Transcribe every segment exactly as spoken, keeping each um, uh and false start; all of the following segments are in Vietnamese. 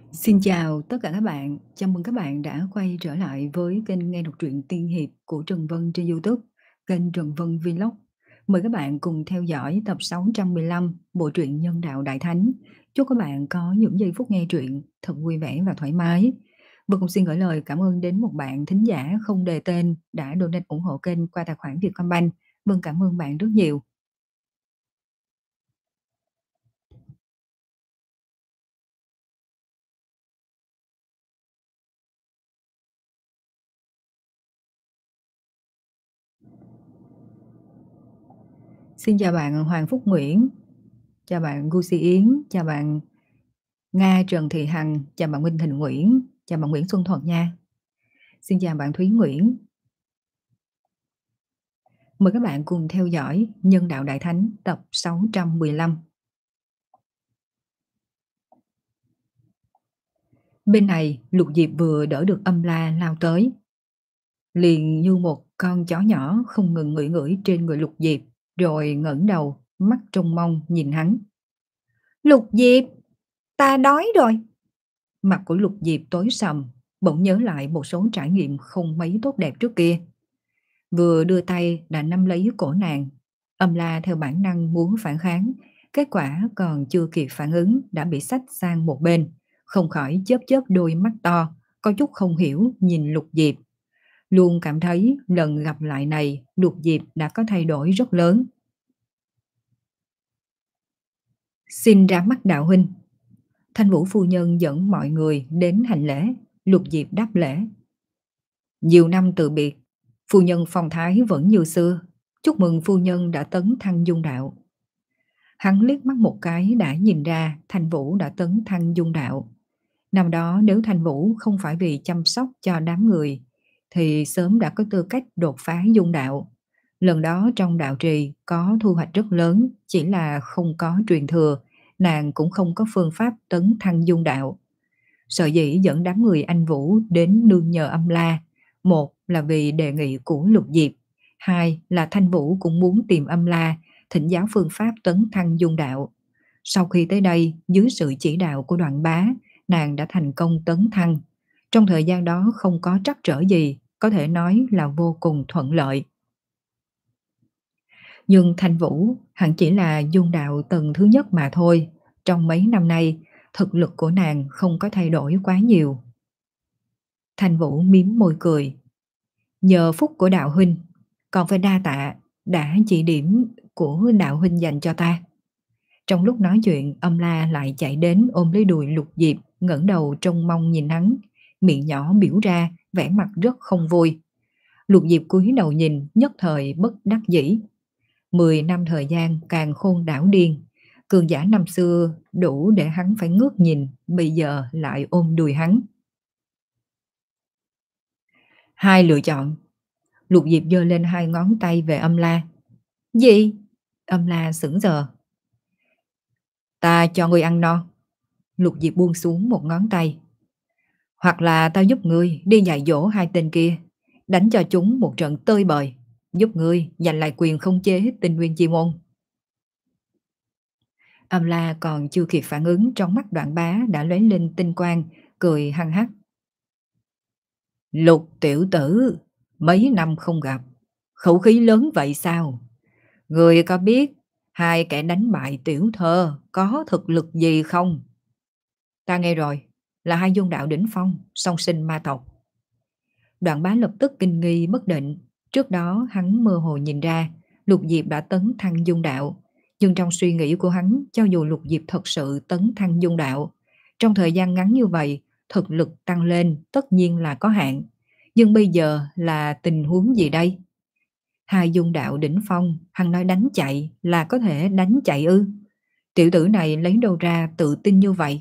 Xin chào tất cả các bạn, chào mừng các bạn đã quay trở lại với kênh nghe đọc truyện tiên hiệp của Trần Vân trên YouTube, kênh Trần Vân Vlog. Mời các bạn cùng theo dõi tập sáu trăm mười lăm bộ truyện Nhân đạo Đại Thánh. Chúc các bạn có những giây phút nghe truyện thật vui vẻ và thoải mái. Vân cũng xin gửi lời cảm ơn đến một bạn thính giả không đề tên đã donate ủng hộ kênh qua tài khoản Vietcombank. Vân cảm ơn bạn rất nhiều. Xin chào bạn Hoàng Phúc Nguyễn, chào bạn Gucci Yến, chào bạn Nga Trần Thị Hằng, chào bạn Minh Thịnh Nguyễn, chào bạn Nguyễn Xuân Thuật nha. Xin chào bạn Thúy Nguyễn. Mời các bạn cùng theo dõi Nhân đạo Đại Thánh tập sáu trăm mười lăm. Bên này, Lục Diệp vừa đỡ được Âm La lao tới. Liền như một con chó nhỏ không ngừng ngửi ngửi trên người Lục Diệp, rồi ngẩng đầu, mắt trông mong nhìn hắn. Lục Diệp, ta đói rồi. Mặt của Lục Diệp tối sầm, bỗng nhớ lại một số trải nghiệm không mấy tốt đẹp trước kia. Vừa đưa tay đã nắm lấy cổ nàng. Âm La theo bản năng muốn phản kháng, kết quả còn chưa kịp phản ứng đã bị xách sang một bên, không khỏi chớp chớp đôi mắt to, có chút không hiểu nhìn Lục Diệp. Luôn cảm thấy lần gặp lại này Lục Diệp đã có thay đổi rất lớn. Xin ra mắt đạo huynh. Thanh Vũ phu nhân dẫn mọi người đến hành lễ. Lục Diệp đáp lễ. Nhiều năm từ biệt, phu nhân phong thái vẫn như xưa. Chúc mừng phu nhân đã tấn thăng dung đạo. Hắn liếc mắt một cái đã nhìn ra Thanh Vũ đã tấn thăng dung đạo. Năm đó nếu Thanh Vũ không phải vì chăm sóc cho đám người thì sớm đã có tư cách đột phá dung đạo. Lần đó trong đạo trì có thu hoạch rất lớn, chỉ là không có truyền thừa, nàng cũng không có phương pháp tấn thăng dung đạo. Sở dĩ dẫn đám người anh Vũ đến nương nhờ Âm La, một là vì đề nghị của Lục Diệp, hai là Thanh Vũ cũng muốn tìm Âm La, thỉnh giáo phương pháp tấn thăng dung đạo. Sau khi tới đây, dưới sự chỉ đạo của Đoạn Bá, nàng đã thành công tấn thăng. Trong thời gian đó không có trắc trở gì, có thể nói là vô cùng thuận lợi. Nhưng Thanh Vũ hẳn chỉ là dung đạo tầng thứ nhất mà thôi. Trong mấy năm nay, thực lực của nàng không có thay đổi quá nhiều. Thanh Vũ miếm môi cười. Nhờ phúc của đạo huynh, còn phải đa tạ đã chỉ điểm của đạo huynh dành cho ta. Trong lúc nói chuyện, Âm La lại chạy đến ôm lấy đùi Lục Diệp, ngẩng đầu trông mong nhìn hắn, miệng nhỏ biểu ra, vẻ mặt rất không vui. Lục Diệp cúi đầu nhìn, nhất thời bất đắc dĩ. Mười năm thời gian càng khôn đảo điên, cường giả năm xưa đủ để hắn phải ngước nhìn, bây giờ lại ôm đùi hắn. Hai lựa chọn. Lục Diệp giơ lên hai ngón tay về Âm La. Gì? Âm La sững sờ. Ta cho ngươi ăn no. Lục Diệp buông xuống một ngón tay. Hoặc là tao giúp ngươi đi dạy dỗ hai tên kia, đánh cho chúng một trận tơi bời, giúp ngươi giành lại quyền không chế tinh nguyên chi môn. Âm La còn chưa kịp phản ứng, trong mắt Đoạn Bá đã lóe lên tinh quang, cười hăng hắc. Lục tiểu tử, mấy năm không gặp, khẩu khí lớn vậy sao? Ngươi có biết hai kẻ đánh bại tiểu thơ có thực lực gì không? Ta nghe rồi, là hai dung đạo đỉnh phong, song sinh ma tộc. Đoạn Bá lập tức kinh nghi bất định. Trước đó hắn mơ hồ nhìn ra Lục Diệp đã tấn thăng dung đạo, nhưng trong suy nghĩ của hắn, cho dù Lục Diệp thật sự tấn thăng dung đạo, trong thời gian ngắn như vậy, thực lực tăng lên tất nhiên là có hạn. Nhưng bây giờ là tình huống gì đây? Hai dung đạo đỉnh phong, hắn nói đánh chạy là có thể đánh chạy ư? Tiểu tử này lấy đâu ra tự tin như vậy?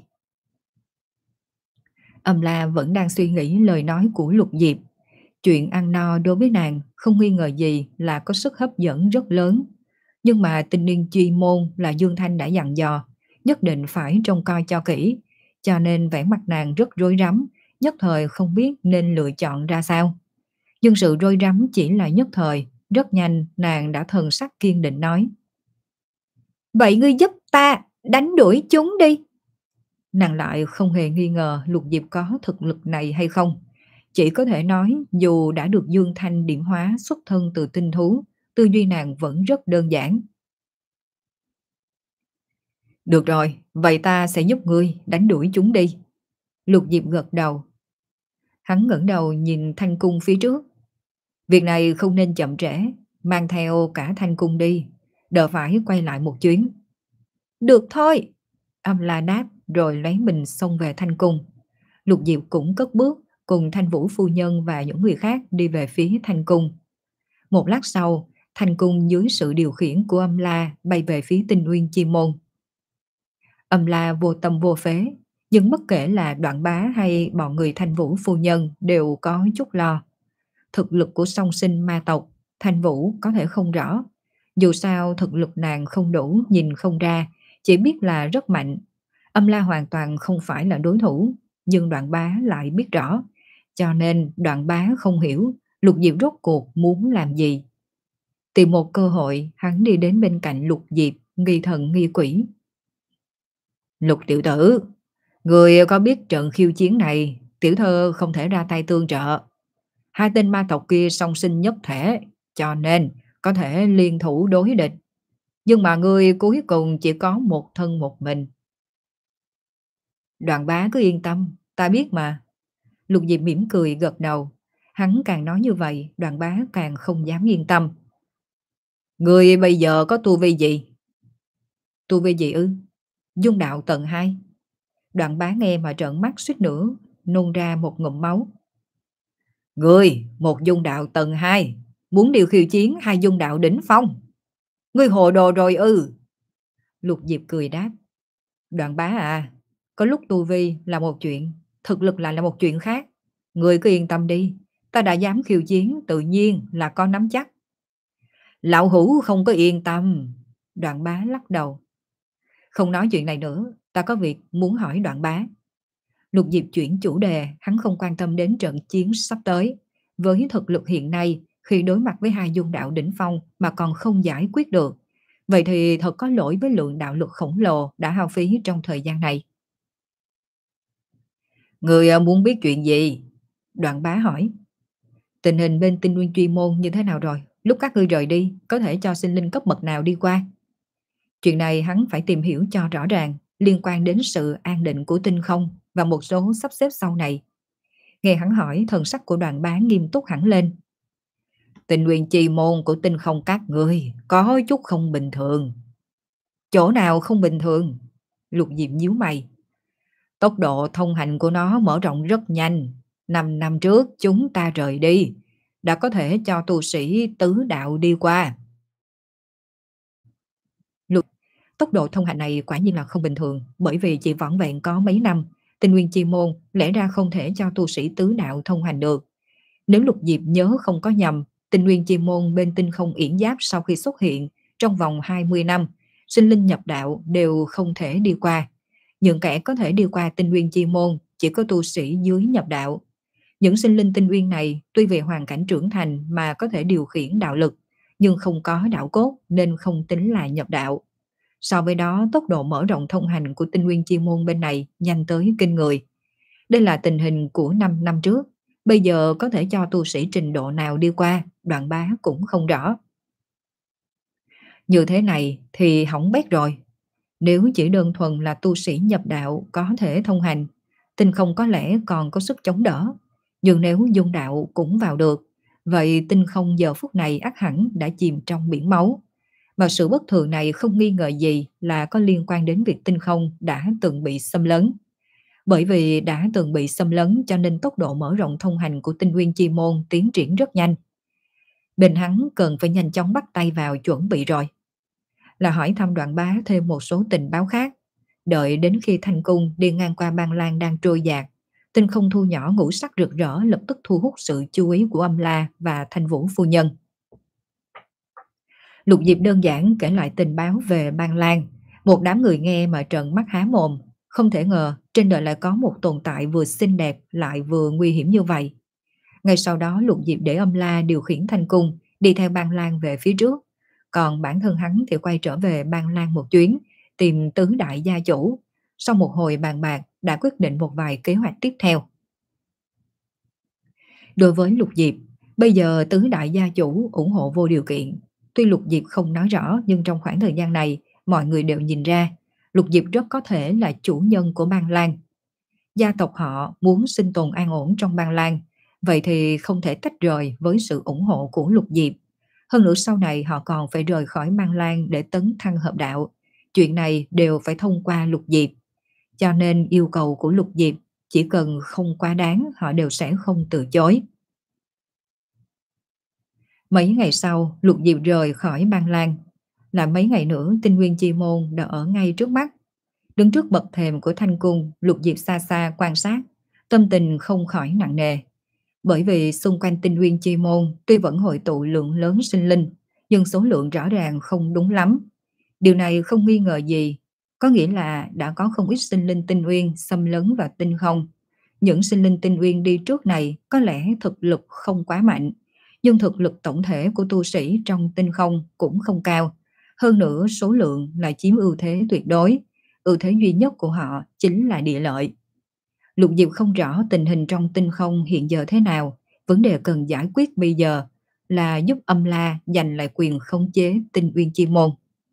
Âm La vẫn đang suy nghĩ lời nói của Lục Diệp. Chuyện ăn no đối với nàng không nghi ngờ gì là có sức hấp dẫn rất lớn. Nhưng mà tinh niên chuyên môn là Dương Thanh đã dặn dò, nhất định phải trông coi cho kỹ, cho nên vẻ mặt nàng rất rối rắm, nhất thời không biết nên lựa chọn ra sao. Nhưng sự rối rắm chỉ là nhất thời, rất nhanh nàng đã thần sắc kiên định nói. Vậy ngươi giúp ta đánh đuổi chúng đi. Nàng lại không hề nghi ngờ Lục Diệp có thực lực này hay không. Chỉ có thể nói dù đã được Dương Thanh điểm hóa xuất thân từ tinh thú, tư duy nàng vẫn rất đơn giản. Được rồi, vậy ta sẽ giúp ngươi đánh đuổi chúng đi. Lục Diệp gật đầu. Hắn ngẩng đầu nhìn thanh cung phía trước. Việc này không nên chậm trễ, mang theo cả thanh cung đi, đỡ phải quay lại một chuyến. Được thôi. Âm La đáp rồi lấy mình xông về thanh cung. Lục Diệp cũng cất bước cùng Thanh Vũ phu nhân và những người khác đi về phía thanh cung. Một lát sau, thanh cung dưới sự điều khiển của Âm La bay về phía Tinh Nguyên Chi Môn. Âm La vô tâm vô phế, nhưng bất kể là Đoạn Bá hay bọn người Thanh Vũ phu nhân đều có chút lo. Thực lực của song sinh ma tộc, Thanh Vũ có thể không rõ. Dù sao thực lực nàng không đủ nhìn không ra, chỉ biết là rất mạnh. Âm La hoàn toàn không phải là đối thủ, nhưng Đoạn Bá lại biết rõ. Cho nên Đoạn Bá không hiểu Lục Diệp rốt cuộc muốn làm gì. Tìm một cơ hội, hắn đi đến bên cạnh Lục Diệp, nghi thần nghi quỷ. Lục tiểu tử, người có biết trận khiêu chiến này, tiểu thơ không thể ra tay tương trợ. Hai tên ma tộc kia song sinh nhất thể, cho nên có thể liên thủ đối địch. Nhưng mà ngươi cuối cùng chỉ có một thân một mình. Đoạn Bá cứ yên tâm, ta biết mà. Lục Diệp mỉm cười gật đầu. Hắn càng nói như vậy, Đoạn Bá càng không dám yên tâm. Ngươi bây giờ có tu vi gì? Tu vi gì ư? Dung đạo tầng hai. Đoạn Bá nghe mà trợn mắt suýt nữa nôn ra một ngụm máu. Ngươi, một dung đạo tầng hai, muốn điều khiêu chiến hai dung đạo đỉnh phong. Ngươi hồ đồ rồi ư? Lục Diệp cười đáp. Đoạn Bá à, có lúc tu vi là một chuyện, thực lực lại là một chuyện khác. Ngươi cứ yên tâm đi, ta đã dám khiêu chiến tự nhiên là có nắm chắc. Lão hữu không có yên tâm. Đoạn Bá lắc đầu. Không nói chuyện này nữa, ta có việc muốn hỏi Đoạn Bá. Lục Diệp chuyển chủ đề, hắn không quan tâm đến trận chiến sắp tới. Với thực lực hiện nay, khi đối mặt với hai dung đạo đỉnh phong mà còn không giải quyết được, vậy thì thật có lỗi với lượng đạo lực khổng lồ đã hao phí trong thời gian này. Người muốn biết chuyện gì? Đoạn Bá hỏi. Tình hình bên Tinh Nguyên Chuyên Môn như thế nào rồi? Lúc các ngươi rời đi, có thể cho sinh linh cấp bậc nào đi qua? Chuyện này hắn phải tìm hiểu cho rõ ràng, liên quan đến sự an định của tinh không và một số sắp xếp sau này. Nghe hắn hỏi, thần sắc của Đoạn Bá nghiêm túc hẳn lên. Tinh Nguyên Chi Môn của tinh không các ngươi có chút không bình thường. Chỗ nào không bình thường? Lục Diệp nhíu mày. Tốc độ thông hành của nó mở rộng rất nhanh. Năm năm trước chúng ta rời đi, đã có thể cho tu sĩ tứ đạo đi qua. Lục, tốc độ thông hành này quả nhiên là không bình thường, bởi vì chỉ vỏn vẹn có mấy năm, Tinh Nguyên Chi Môn lẽ ra không thể cho tu sĩ tứ đạo thông hành được. Nếu Lục Diệp nhớ không có nhầm, Tinh Nguyên Chi Môn bên tinh không yển giáp sau khi xuất hiện, trong vòng hai mươi năm, sinh linh nhập đạo đều không thể đi qua. Những kẻ có thể đi qua Tinh Nguyên Chi Môn chỉ có tu sĩ dưới nhập đạo. Những sinh linh tinh nguyên này tuy về hoàn cảnh trưởng thành mà có thể điều khiển đạo lực, nhưng không có đạo cốt nên không tính là nhập đạo. So với đó, tốc độ mở rộng thông hành của Tinh Nguyên Chi Môn bên này nhanh tới kinh người. Đây là tình hình của năm năm trước. Bây giờ có thể cho tu sĩ trình độ nào đi qua, Đoạn Bá cũng không rõ. Như thế này thì hỏng bét rồi. Nếu chỉ đơn thuần là tu sĩ nhập đạo có thể thông hành, tinh không có lẽ còn có sức chống đỡ. Nhưng nếu dung đạo cũng vào được, vậy tinh không giờ phút này ắt hẳn đã chìm trong biển máu. Và sự bất thường này không nghi ngờ gì là có liên quan đến việc tinh không đã từng bị xâm lấn. Bởi vì đã từng bị xâm lấn cho nên tốc độ mở rộng thông hành của Tinh Nguyên Chi Môn tiến triển rất nhanh. Bên hắn cần phải nhanh chóng bắt tay vào chuẩn bị rồi. Là hỏi thăm Đoạn Bá thêm một số tình báo khác. Đợi đến khi Thanh Cung đi ngang qua Ban Lan đang trôi dạt, tinh không thu nhỏ ngũ sắc rực rỡ lập tức thu hút sự chú ý của Âm La và Thanh Vũ phu nhân. Lục Diệp đơn giản kể lại tình báo về Ban Lan. Một đám người nghe mà trợn mắt há mồm. Không thể ngờ trên đời lại có một tồn tại vừa xinh đẹp lại vừa nguy hiểm như vậy. Ngay sau đó Lục Diệp để Âm La điều khiển Thanh Cung đi theo Ban Lan về phía trước. Còn bản thân hắn thì quay trở về Ban Lan một chuyến, tìm tứ đại gia chủ. Sau một hồi bàn bạc đã quyết định một vài kế hoạch tiếp theo. Đối với Lục Diệp, bây giờ tứ đại gia chủ ủng hộ vô điều kiện. Tuy Lục Diệp không nói rõ nhưng trong khoảng thời gian này mọi người đều nhìn ra Lục Diệp rất có thể là chủ nhân của Bang Lang. Gia tộc họ muốn sinh tồn an ổn trong Bang Lang, vậy thì không thể tách rời với sự ủng hộ của Lục Diệp. Hơn nữa sau này họ còn phải rời khỏi Bang Lang để tấn thăng hợp đạo. Chuyện này đều phải thông qua Lục Diệp. Cho nên yêu cầu của Lục Diệp chỉ cần không quá đáng họ đều sẽ không từ chối. Mấy ngày sau, Lục Diệp rời khỏi Bang Lang. Là mấy ngày nữa Tinh Nguyên Chi Môn đã ở ngay trước mắt. Đứng trước bậc thềm của Thanh Cung, Lục Diệp xa xa quan sát, tâm tình không khỏi nặng nề. Bởi vì xung quanh Tinh Nguyên Chi Môn tuy vẫn hội tụ lượng lớn sinh linh, nhưng số lượng rõ ràng không đúng lắm. Điều này không nghi ngờ gì, có nghĩa là đã có không ít sinh linh tinh uyên xâm lấn vào tinh không. Những sinh linh tinh uyên đi trước này có lẽ thực lực không quá mạnh, nhưng thực lực tổng thể của tu sĩ trong tinh không cũng không cao. Hơn nữa số lượng là chiếm ưu thế tuyệt đối, ưu thế duy nhất của họ chính là địa lợi. Lục Diệp không rõ tình hình trong tinh không hiện giờ thế nào, vấn đề cần giải quyết bây giờ là giúp Âm La giành lại quyền khống chế Tinh Uyên Chi Môn.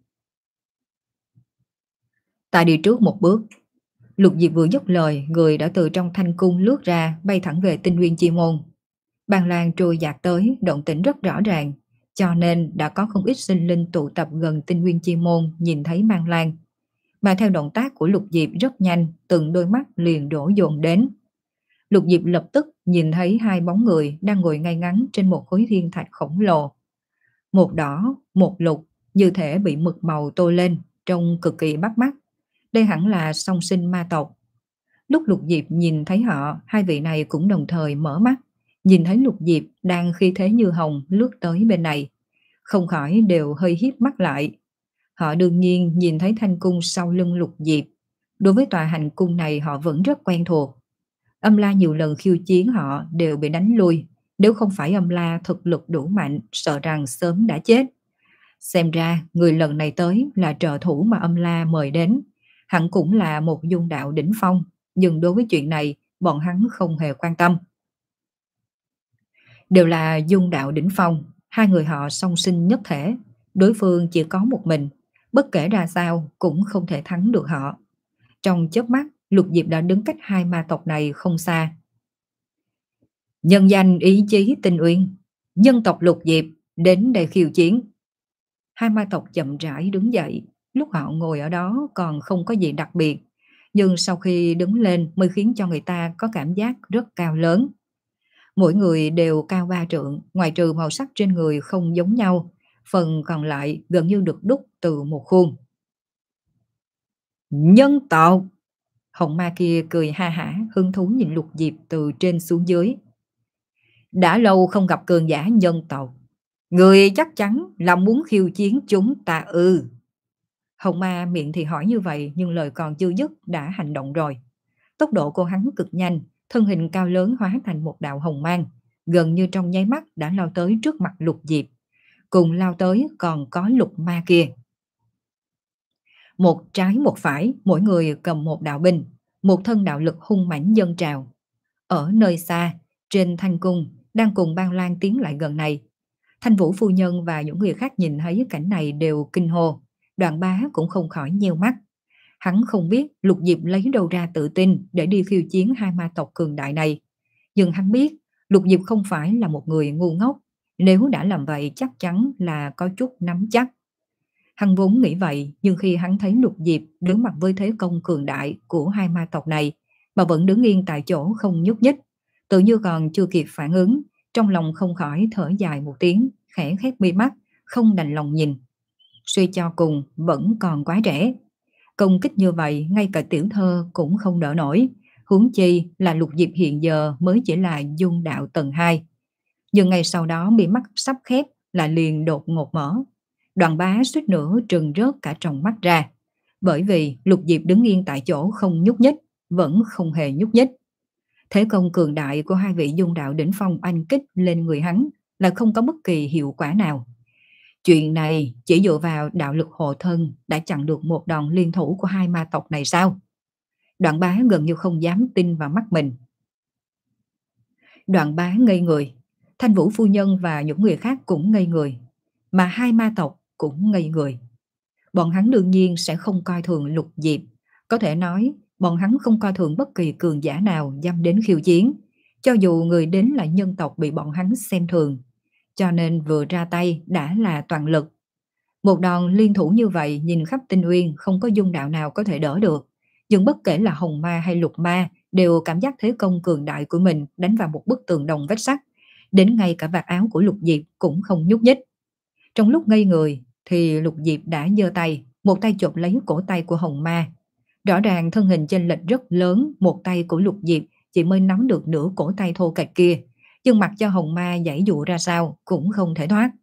Ta đi trước một bước. Lục Diệp vừa dứt lời, người đã từ trong thanh cung lướt ra, bay thẳng về Tinh Nguyên Chi Môn. Bang Lang trôi dạt tới, động tĩnh rất rõ ràng, cho nên đã có không ít sinh linh tụ tập gần Tinh Nguyên Chi Môn nhìn thấy Bang Lang. Mà theo động tác của Lục Diệp rất nhanh, từng đôi mắt liền đổ dồn đến. Lục Diệp lập tức nhìn thấy hai bóng người đang ngồi ngay ngắn trên một khối thiên thạch khổng lồ. Một đỏ, một lục, như thể bị mực màu tô lên, trông cực kỳ bắt mắt. Đây hẳn là song sinh ma tộc. Lúc Lục Diệp nhìn thấy họ, hai vị này cũng đồng thời mở mắt, nhìn thấy Lục Diệp đang khí thế như hồng lướt tới bên này, không khỏi đều hơi híp mắt lại. Họ đương nhiên nhìn thấy thanh cung sau lưng Lục Diệp. Đối với tòa hành cung này họ vẫn rất quen thuộc. Âm La nhiều lần khiêu chiến họ đều bị đánh lui. Nếu không phải Âm La thực lực đủ mạnh, sợ rằng sớm đã chết. Xem ra người lần này tới là trợ thủ mà Âm La mời đến. Hẳn cũng là một dung đạo đỉnh phong, nhưng đối với chuyện này bọn hắn không hề quan tâm. Đều là dung đạo đỉnh phong, hai người họ song sinh nhất thể, đối phương chỉ có một mình, bất kể ra sao cũng không thể thắng được họ. Trong chớp mắt, Lục Diệp đã đứng cách hai ma tộc này không xa. Nhân danh ý chí Tinh Uyên, nhân tộc Lục Diệp đến đây khiêu chiến. Hai ma tộc chậm rãi đứng dậy, lúc họ ngồi ở đó còn không có gì đặc biệt, nhưng sau khi đứng lên mới khiến cho người ta có cảm giác rất cao lớn. Mỗi người đều cao ba trượng, ngoài trừ màu sắc trên người không giống nhau, phần còn lại gần như được đúc từ một khuôn. Nhân tộc! Hồng ma kia cười ha hả, hứng thú nhìn Lục Diệp từ trên xuống dưới. Đã lâu không gặp cường giả nhân tộc, người chắc chắn là muốn khiêu chiến chúng ta ư? Hồng ma miệng thì hỏi như vậy nhưng lời còn chưa dứt đã hành động rồi. Tốc độ của hắn cực nhanh, thân hình cao lớn hóa thành một đạo hồng mang, gần như trong nháy mắt đã lao tới trước mặt Lục Diệp. Cùng lao tới còn có Lục ma kia. Một trái một phải, mỗi người cầm một đạo binh, một thân đạo lực hung mãnh dâng trào. Ở nơi xa, trên thanh cung, đang cùng Bang Lang tiến lại gần này. Thanh Vũ phu nhân và những người khác nhìn thấy cảnh này đều kinh hô. Đoạn Bá cũng không khỏi nheo mắt. Hắn không biết Lục Diệp lấy đâu ra tự tin để đi khiêu chiến hai ma tộc cường đại này. Nhưng hắn biết Lục Diệp không phải là một người ngu ngốc. Nếu đã làm vậy chắc chắn là có chút nắm chắc. Hắn vốn nghĩ vậy, nhưng khi hắn thấy Lục Diệp đối mặt với thế công cường đại của hai ma tộc này mà vẫn đứng yên tại chỗ không nhúc nhích, tự như còn chưa kịp phản ứng, trong lòng không khỏi thở dài một tiếng, khẽ khép mi mắt, không đành lòng nhìn. Suy cho cùng vẫn còn quá trẻ. Công kích như vậy ngay cả tiểu thơ cũng không đỡ nổi, huống chi là Lục Diệp hiện giờ mới chỉ là dung đạo tầng hai. Nhưng ngay sau đó mi mắt sắp khép là liền đột ngột mở. Đoàn Bá suýt nữa trừng rớt cả tròng mắt ra, bởi vì Lục Diệp đứng yên tại chỗ không nhúc nhích, vẫn không hề nhúc nhích. Thế công cường đại của hai vị dung đạo đỉnh phong anh kích lên người hắn là không có bất kỳ hiệu quả nào. Chuyện này chỉ dựa vào đạo lực hộ thân đã chặn được một đòn liên thủ của hai ma tộc này sao? Đoạn Bá gần như không dám tin vào mắt mình. Đoạn Bá ngây người, Thanh Vũ phu nhân và những người khác cũng ngây người, mà hai ma tộc cũng ngây người. Bọn hắn đương nhiên sẽ không coi thường Lục Diệp, có thể nói bọn hắn không coi thường bất kỳ cường giả nào dám đến khiêu chiến, cho dù người đến là nhân tộc bị bọn hắn xem thường, cho nên vừa ra tay đã là toàn lực. Một đòn liên thủ như vậy nhìn khắp Tinh Uyên không có dung đạo nào có thể đỡ được, nhưng bất kể là Hồng Ma hay Lục Ma đều cảm giác thế công cường đại của mình đánh vào một bức tường đồng vách sắt, đến ngay cả vạt áo của Lục Diệp cũng không nhúc nhích. Trong lúc ngây người thì Lục Diệp đã giơ tay, một tay chộp lấy cổ tay của Hồng Ma. Rõ ràng thân hình chênh lệch rất lớn, một tay của Lục Diệp chỉ mới nắm được nửa cổ tay thô kệch kia, nhưng mặc cho Hồng Ma giãy dụ ra sao cũng không thể thoát.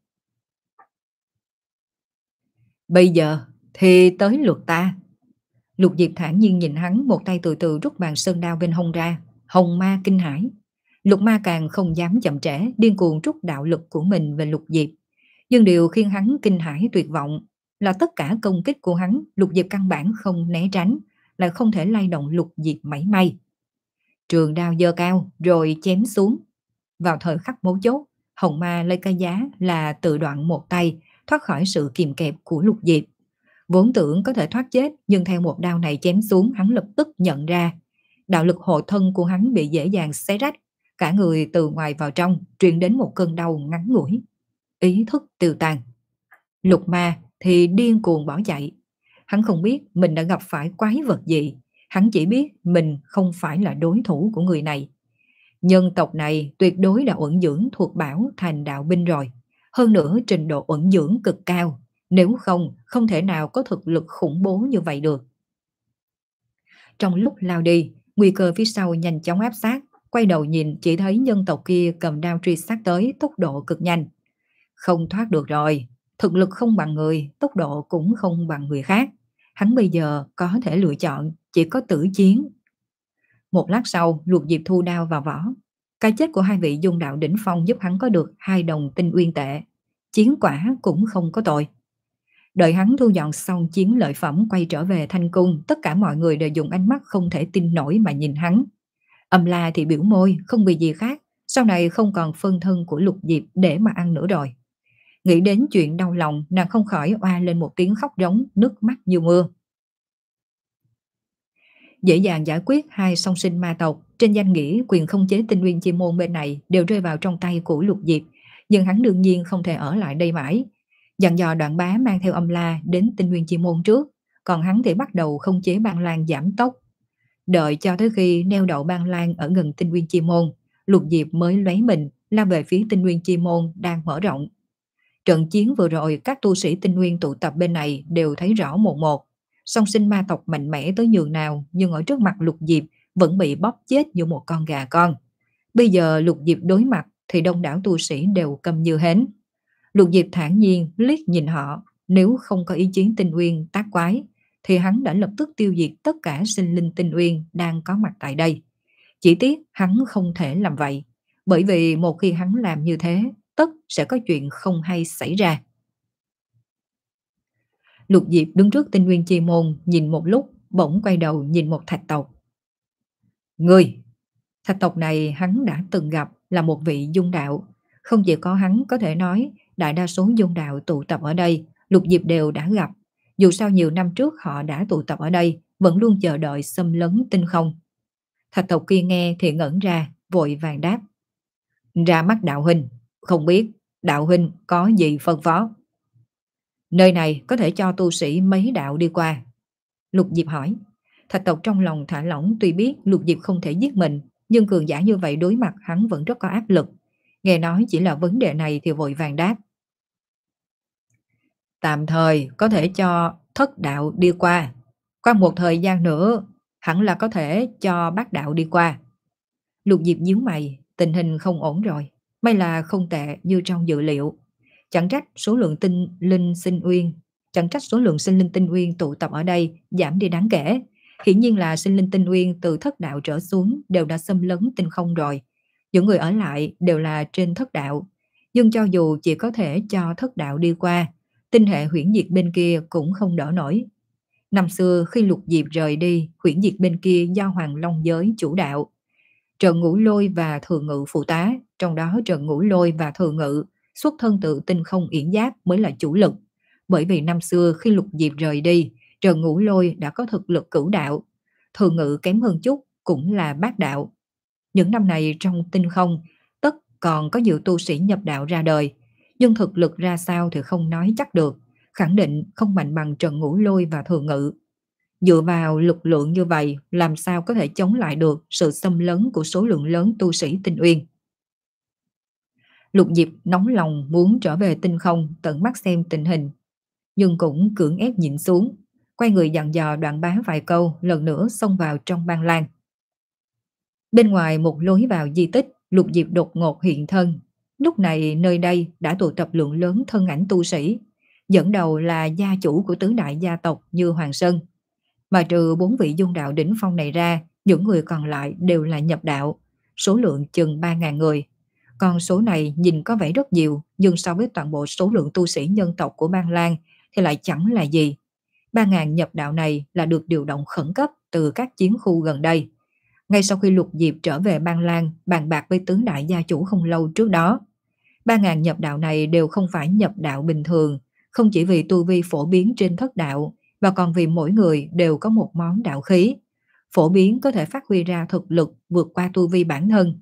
Bây giờ thì tới lượt ta. Lục Diệp thản nhiên nhìn hắn, một tay từ từ rút bàn sơn đao bên hông ra. Hồng Ma kinh hãi, Lục Ma càng không dám chậm trễ, điên cuồng trút đạo lực của mình về Lục Diệp. Nhưng điều khiến hắn kinh hãi tuyệt vọng là tất cả công kích của hắn, Lục Diệp căn bản không né tránh, lại không thể lay động Lục Diệp mảy may. Trường đao giơ cao rồi chém xuống. Vào thời khắc mấu chốt, Hồng Ma lấy cái giá là tự đoạn một tay, thoát khỏi sự kìm kẹp của Lục Diệp. Vốn tưởng có thể thoát chết, nhưng theo một đao này chém xuống, hắn lập tức nhận ra đạo lực hộ thân của hắn bị dễ dàng xé rách, cả người từ ngoài vào trong truyền đến một cơn đau ngắn ngủi, ý thức tiêu tan. Lục Ma thì điên cuồng bỏ chạy. Hắn không biết mình đã gặp phải quái vật gì, hắn chỉ biết mình không phải là đối thủ của người này. Nhân tộc này tuyệt đối đã uẩn dưỡng thuộc bảo thành đạo binh rồi, hơn nữa trình độ uẩn dưỡng cực cao, nếu không không thể nào có thực lực khủng bố như vậy được. Trong lúc lao đi, nguy cơ phía sau nhanh chóng áp sát, quay đầu nhìn chỉ thấy nhân tộc kia cầm đao truy sát tới tốc độ cực nhanh. Không thoát được rồi, thực lực không bằng người, tốc độ cũng không bằng người khác. Hắn bây giờ có thể lựa chọn, chỉ có tử chiến. Một lát sau, Lục Diệp thu đao vào vỏ. Cái chết của hai vị dung đạo đỉnh phong giúp hắn có được hai đồng tinh uyên tệ. Chiến quả cũng không có tội. Đợi hắn thu dọn xong chiến lợi phẩm quay trở về Thanh Cung, tất cả mọi người đều dùng ánh mắt không thể tin nổi mà nhìn hắn. Âm La thì biểu môi, không vì gì khác, sau này không còn phân thân của Lục Diệp để mà ăn nữa rồi. Nghĩ đến chuyện đau lòng, nàng không khỏi oa lên một tiếng khóc rống, nước mắt như mưa. Dễ dàng giải quyết hai song sinh ma tộc, trên danh nghĩa quyền không chế tinh nguyên chi môn bên này đều rơi vào trong tay của Lục Diệp, nhưng hắn đương nhiên không thể ở lại đây mãi. Dặn dò Đoạn Bá mang theo Âm La đến tinh nguyên chi môn trước, còn hắn thì bắt đầu không chế Băng Lan giảm tốc. Đợi cho tới khi neo đậu Băng Lan ở gần tinh nguyên chi môn, Lục Diệp mới lấy mình lao về phía tinh nguyên chi môn đang mở rộng. Trận chiến vừa rồi các tu sĩ tinh nguyên tụ tập bên này đều thấy rõ một một. Song sinh ma tộc mạnh mẽ tới nhường nào, nhưng ở trước mặt Lục Diệp vẫn bị bóp chết như một con gà con. Bây giờ Lục Diệp đối mặt thì đông đảo tu sĩ đều câm như hến. Lục Diệp thản nhiên liếc nhìn họ, nếu không có ý chiến tinh uyên tác quái thì hắn đã lập tức tiêu diệt tất cả sinh linh tinh uyên đang có mặt tại đây. Chỉ tiếc hắn không thể làm vậy, bởi vì một khi hắn làm như thế, tất sẽ có chuyện không hay xảy ra. Lục Diệp đứng trước tinh nguyên chi môn nhìn một lúc, bỗng quay đầu nhìn một thạch tộc. Người! Thạch tộc này hắn đã từng gặp, là một vị dung đạo. Không chỉ có hắn, có thể nói đại đa số dung đạo tụ tập ở đây, Lục Diệp đều đã gặp. Dù sao nhiều năm trước họ đã tụ tập ở đây, vẫn luôn chờ đợi xâm lấn tinh không. Thạch tộc kia nghe thì ngẩn ra, vội vàng đáp. Ra mắt đạo huynh, không biết đạo huynh có gì phân phó? Nơi này có thể cho tu sĩ mấy đạo đi qua. Lục Diệp hỏi. Thạch tộc trong lòng thả lỏng, tuy biết Lục Diệp không thể giết mình, nhưng cường giả như vậy đối mặt hắn vẫn rất có áp lực. Nghe nói chỉ là vấn đề này thì vội vàng đáp. Tạm thời có thể cho thất đạo đi qua. Qua một thời gian nữa hẳn là có thể cho bát đạo đi qua. Lục Diệp nhíu mày, tình hình không ổn rồi. May là không tệ như trong dự liệu. Chẳng trách số lượng tinh linh sinh uyên, chẳng trách số lượng sinh linh tinh uyên tụ tập ở đây giảm đi đáng kể. Hiển nhiên là sinh linh tinh uyên từ thất đạo trở xuống đều đã xâm lấn tinh không rồi. Những người ở lại đều là trên thất đạo. Nhưng cho dù chỉ có thể cho thất đạo đi qua, tinh hệ huyễn diệt bên kia cũng không đỡ nổi. Năm xưa khi Lục Diệp rời đi, huyễn diệt bên kia do Hoàng Long Giới chủ đạo. Trần Ngũ Lôi và Thường Ngự phụ tá, trong đó Trần Ngũ Lôi và Thường Ngự xuất thân từ tinh không yển giáp mới là chủ lực. Bởi vì năm xưa khi Lục Diệp rời đi, Trần Ngũ Lôi đã có thực lực cửu đạo, Thường Ngự kém hơn chút cũng là bát đạo. Những năm này trong tinh không, tất còn có nhiều tu sĩ nhập đạo ra đời, nhưng thực lực ra sao thì không nói chắc được, khẳng định không mạnh bằng Trần Ngũ Lôi và Thường Ngự. Dựa vào lực lượng như vậy, làm sao có thể chống lại được sự xâm lấn của số lượng lớn tu sĩ tinh uyên. Lục Diệp nóng lòng muốn trở về tinh không tận mắt xem tình hình, nhưng cũng cưỡng ép nhịn xuống, quay người dặn dò Đoạn Bá vài câu, lần nữa xông vào trong Ban Lang. Bên ngoài một lối vào di tích, Lục Diệp đột ngột hiện thân. Lúc này nơi đây đã tụ tập lượng lớn thân ảnh tu sĩ, dẫn đầu là gia chủ của tứ đại gia tộc như Hoàng Sơn. Mà trừ bốn vị dung đạo đỉnh phong này ra, những người còn lại đều là nhập đạo, số lượng chừng ba ngàn người. Con số này nhìn có vẻ rất nhiều, nhưng so với toàn bộ số lượng tu sĩ nhân tộc của Ban Lang thì lại chẳng là gì. ba ngàn nhập đạo này là được điều động khẩn cấp từ các chiến khu gần đây. Ngay sau khi Lục Diệp trở về Ban Lang bàn bạc với tứ đại gia chủ không lâu trước đó, ba ngàn nhập đạo này đều không phải nhập đạo bình thường, không chỉ vì tu vi phổ biến trên thất đạo, và còn vì mỗi người đều có một món đạo khí, phổ biến có thể phát huy ra thực lực vượt qua tu vi bản thân.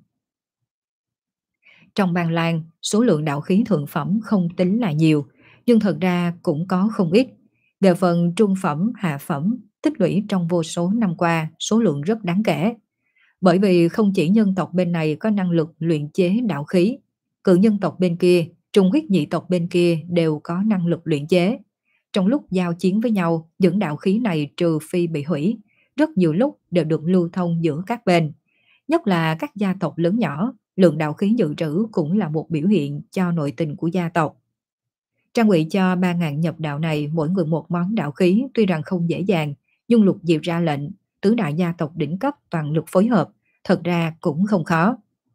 Trong Ban Lang, số lượng đạo khí thượng phẩm không tính là nhiều, nhưng thật ra cũng có không ít. Về phần trung phẩm, hạ phẩm, tích lũy trong vô số năm qua, số lượng rất đáng kể. Bởi vì không chỉ nhân tộc bên này có năng lực luyện chế đạo khí, cự nhân tộc bên kia, trung huyết nhị tộc bên kia đều có năng lực luyện chế. Trong lúc giao chiến với nhau, những đạo khí này trừ phi bị hủy, rất nhiều lúc đều được lưu thông giữa các bên. Nhất là các gia tộc lớn nhỏ, lượng đạo khí dự trữ cũng là một biểu hiện cho nội tình của gia tộc. Trang bị cho ba ngàn nhập đạo này mỗi người một món đạo khí tuy rằng không dễ dàng, nhưng Lục Diệp ra lệnh, tứ đại gia tộc đỉnh cấp toàn lực phối hợp, thật ra cũng không khó.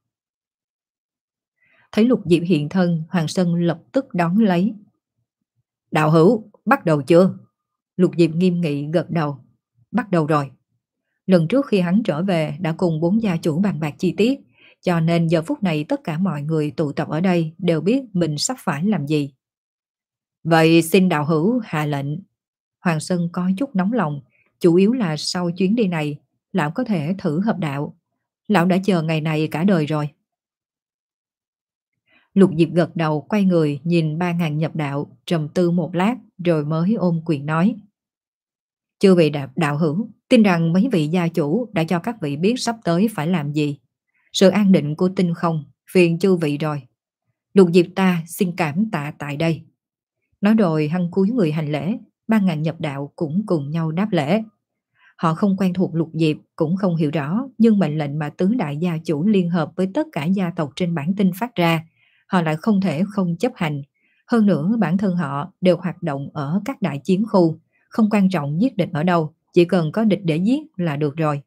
Thấy Lục Diệp hiện thân, Hoàng Sơn lập tức đón lấy. Đạo hữu, bắt đầu chưa? Lục Diệp nghiêm nghị gật đầu. Bắt đầu rồi. Lần trước khi hắn trở về đã cùng bốn gia chủ bàn bạc chi tiết, cho nên giờ phút này tất cả mọi người tụ tập ở đây đều biết mình sắp phải làm gì. Vậy xin đạo hữu hạ lệnh. Hoàng Sơn có chút nóng lòng, chủ yếu là sau chuyến đi này, lão có thể thử hợp đạo. Lão đã chờ ngày này cả đời rồi. Lục Diệp gật đầu quay người nhìn ba ngàn nhập đạo, trầm tư một lát rồi mới ôm quyền nói. Chư vị đạo, đạo hữu, tin rằng mấy vị gia chủ đã cho các vị biết sắp tới phải làm gì. Sự an định của tinh không, phiền chư vị rồi. Lục Diệp ta xin cảm tạ tại đây. Nói rồi hắn cúi người hành lễ, ba ngàn nhập đạo cũng cùng nhau đáp lễ. Họ không quen thuộc Lục Diệp, cũng không hiểu rõ, nhưng mệnh lệnh mà tứ đại gia chủ liên hợp với tất cả gia tộc trên bản tinh phát ra, họ lại không thể không chấp hành. Hơn nữa bản thân họ đều hoạt động ở các đại chiến khu, không quan trọng giết địch ở đâu, chỉ cần có địch để giết là được rồi.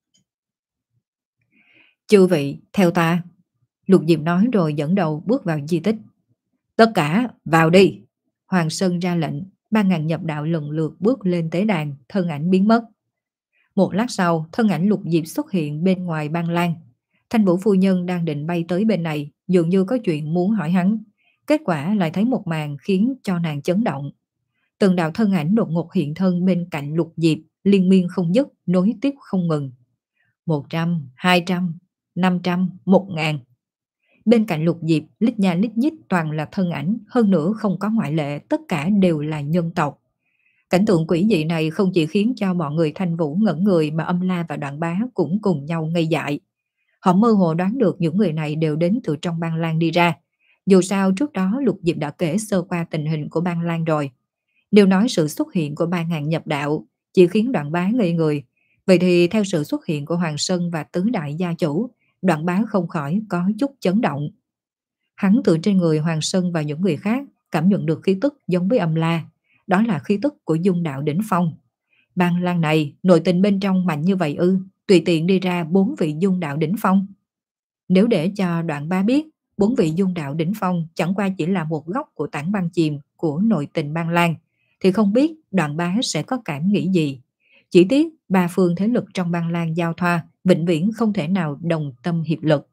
Chư vị, theo ta. Lục Diệp nói rồi dẫn đầu bước vào di tích. Tất cả, vào đi. Hoàng Sơn ra lệnh, ba ngàn nhập đạo lần lượt bước lên tế đàn, thân ảnh biến mất. Một lát sau, thân ảnh Lục Diệp xuất hiện bên ngoài Ban Lang. Thanh Vũ phu nhân đang định bay tới bên này, dường như có chuyện muốn hỏi hắn. Kết quả lại thấy một màn khiến cho nàng chấn động. Từng đạo thân ảnh đột ngột hiện thân bên cạnh Lục Diệp, liên miên không dứt, nối tiếp không ngừng. Một trăm, hai trăm, năm trăm, một ngàn. Bên cạnh Lục Diệp, lít nha lít nhít toàn là thân ảnh, hơn nữa không có ngoại lệ, tất cả đều là nhân tộc. Cảnh tượng quỷ dị này không chỉ khiến cho mọi người Thanh Vũ ngẩn người, mà Âm La và Đoạn Bá cũng cùng nhau ngây dại. Họ mơ hồ đoán được những người này đều đến từ trong Ban Lang đi ra. Dù sao trước đó Lục Diệp đã kể sơ qua tình hình của Ban Lang rồi. Nếu nói sự xuất hiện của ba ngàn nhập đạo chỉ khiến Đoạn Bá ngây người, vậy thì theo sự xuất hiện của Hoàng Sơn và tứ đại gia chủ, Đoạn Bá không khỏi có chút chấn động. Hắn từ trên người Hoàng Sơn và những người khác cảm nhận được khí tức giống với Âm La, đó là khí tức của dung đạo đỉnh phong. Ban Lang này nội tình bên trong mạnh như vậy ư? Tùy tiện đi ra bốn vị dung đạo đỉnh phong. Nếu để cho Đoạn Bá biết, bốn vị dung đạo đỉnh phong chẳng qua chỉ là một góc của tảng băng chìm của nội tình Ban Lang, thì không biết Đoạn Bá sẽ có cảm nghĩ gì. Chỉ tiếc ba phương thế lực trong Băng Lan giao thoa, vĩnh viễn không thể nào đồng tâm hiệp lực.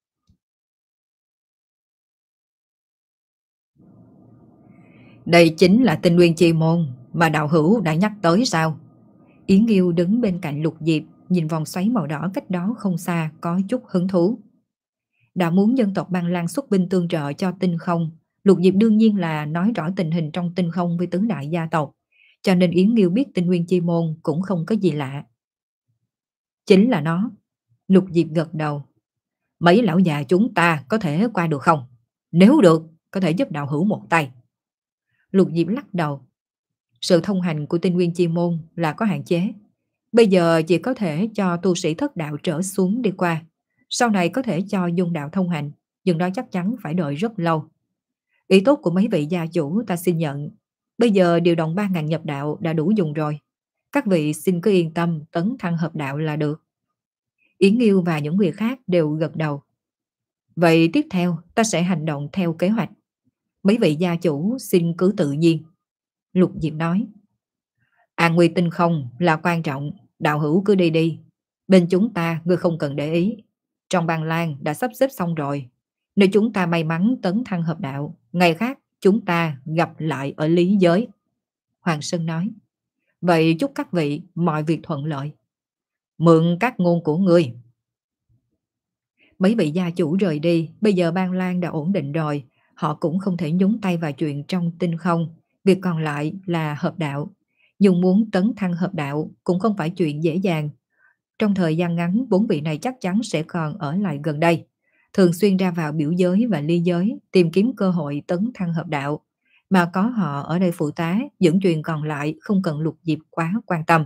Đây chính là tinh nguyên chi môn mà đạo hữu đã nhắc tới sao? Yến Nghiêu đứng bên cạnh Lục Diệp, nhìn vòng xoáy màu đỏ cách đó không xa có chút hứng thú. Đã muốn dân tộc Băng Lan xuất binh tương trợ cho tinh không, Lục Diệp đương nhiên là nói rõ tình hình trong tinh không với tứ đại gia tộc, cho nên Yến Nghiêu biết tinh nguyên chi môn cũng không có gì lạ. Chính là nó. Lục Diệp gật đầu. Mấy lão già chúng ta có thể qua được không? Nếu được, có thể giúp đạo hữu một tay. Lục Diệp lắc đầu. Sự thông hành của tinh nguyên chi môn là có hạn chế. Bây giờ chỉ có thể cho tu sĩ thất đạo trở xuống đi qua. Sau này có thể cho dung đạo thông hành, nhưng đó chắc chắn phải đợi rất lâu. Ý tốt của mấy vị gia chủ ta xin nhận. Bây giờ điều động ba ngàn nhập đạo đã đủ dùng rồi. Các vị xin cứ yên tâm tấn thăng hợp đạo là được. Yến Nghiêu và những người khác đều gật đầu. Vậy tiếp theo ta sẽ hành động theo kế hoạch. Mấy vị gia chủ xin cứ tự nhiên. Lục Diệp nói. An nguy tinh không là quan trọng, đạo hữu cứ đi đi. Bên chúng ta ngươi không cần để ý. Trong Băng Lan đã sắp xếp xong rồi. Nếu chúng ta may mắn tấn thăng hợp đạo, ngày khác chúng ta gặp lại ở lý giới. Hoàng Sơn nói. Vậy chúc các vị mọi việc thuận lợi. Mượn các ngôn của ngươi. Mấy vị gia chủ rời đi, bây giờ Băng Lan đã ổn định rồi, họ cũng không thể nhúng tay vào chuyện trong tinh không, việc còn lại là hợp đạo. Nhưng muốn tấn thăng hợp đạo cũng không phải chuyện dễ dàng. Trong thời gian ngắn, bốn vị này chắc chắn sẽ còn ở lại gần đây, thường xuyên ra vào biểu giới và ly giới, tìm kiếm cơ hội tấn thăng hợp đạo. Mà có họ ở đây phụ tá, những chuyện còn lại không cần Lục Diệp quá quan tâm.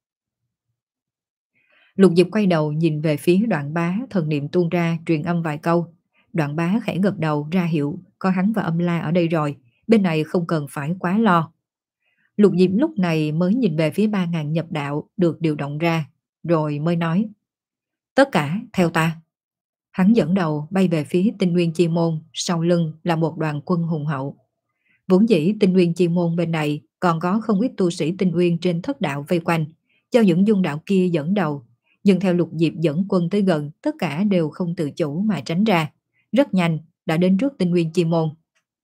Lục Diệp quay đầu nhìn về phía Đoạn Bá, thần niệm tuôn ra truyền âm vài câu. Đoạn Bá khẽ gật đầu ra hiệu, có hắn và Âm La ở đây rồi, bên này không cần phải quá lo. Lục Diệp lúc này mới nhìn về phía ba ngàn nhập đạo được điều động ra, rồi mới nói. Tất cả theo ta. Hắn dẫn đầu bay về phía tinh nguyên chi môn, sau lưng là một đoàn quân hùng hậu. Vốn dĩ tinh nguyên chi môn bên này còn có không ít tu sĩ tinh nguyên trên thất đạo vây quanh, cho những dung đạo kia dẫn đầu. Nhưng theo Lục Diệp dẫn quân tới gần, tất cả đều không tự chủ mà tránh ra. Rất nhanh đã đến trước tinh nguyên chi môn.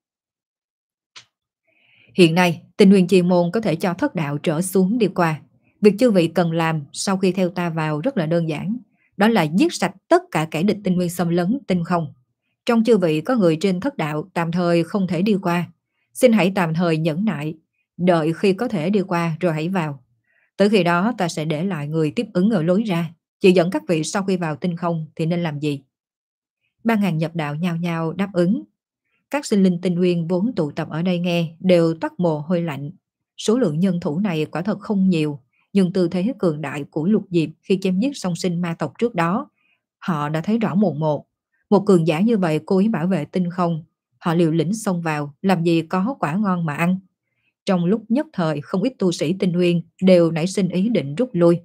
Hiện nay, tinh nguyên chi môn có thể cho thất đạo trở xuống đi qua. Việc chư vị cần làm sau khi theo ta vào rất là đơn giản. Đó là giết sạch tất cả kẻ địch tinh nguyên xâm lấn tinh không. Trong chư vị có người trên thất đạo tạm thời không thể đi qua. Xin hãy tạm thời nhẫn nại, đợi khi có thể đi qua rồi hãy vào. Tới khi đó ta sẽ để lại người tiếp ứng ở lối ra, chỉ dẫn các vị sau khi vào tinh không thì nên làm gì. Ba ngàn nhập đạo nhao nhao đáp ứng. Các sinh linh tinh nguyên vốn tụ tập ở đây nghe đều toát mồ hôi lạnh. Số lượng nhân thủ này quả thật không nhiều, nhưng tư thế cường đại của Lục Diệp khi chém giết song sinh ma tộc trước đó, họ đã thấy rõ mồn một. Một cường giả như vậy cố ý bảo vệ tinh không, họ liều lĩnh xông vào, làm gì có quả ngon mà ăn. Trong lúc nhất thời không ít tu sĩ tinh nguyên đều nảy sinh ý định rút lui.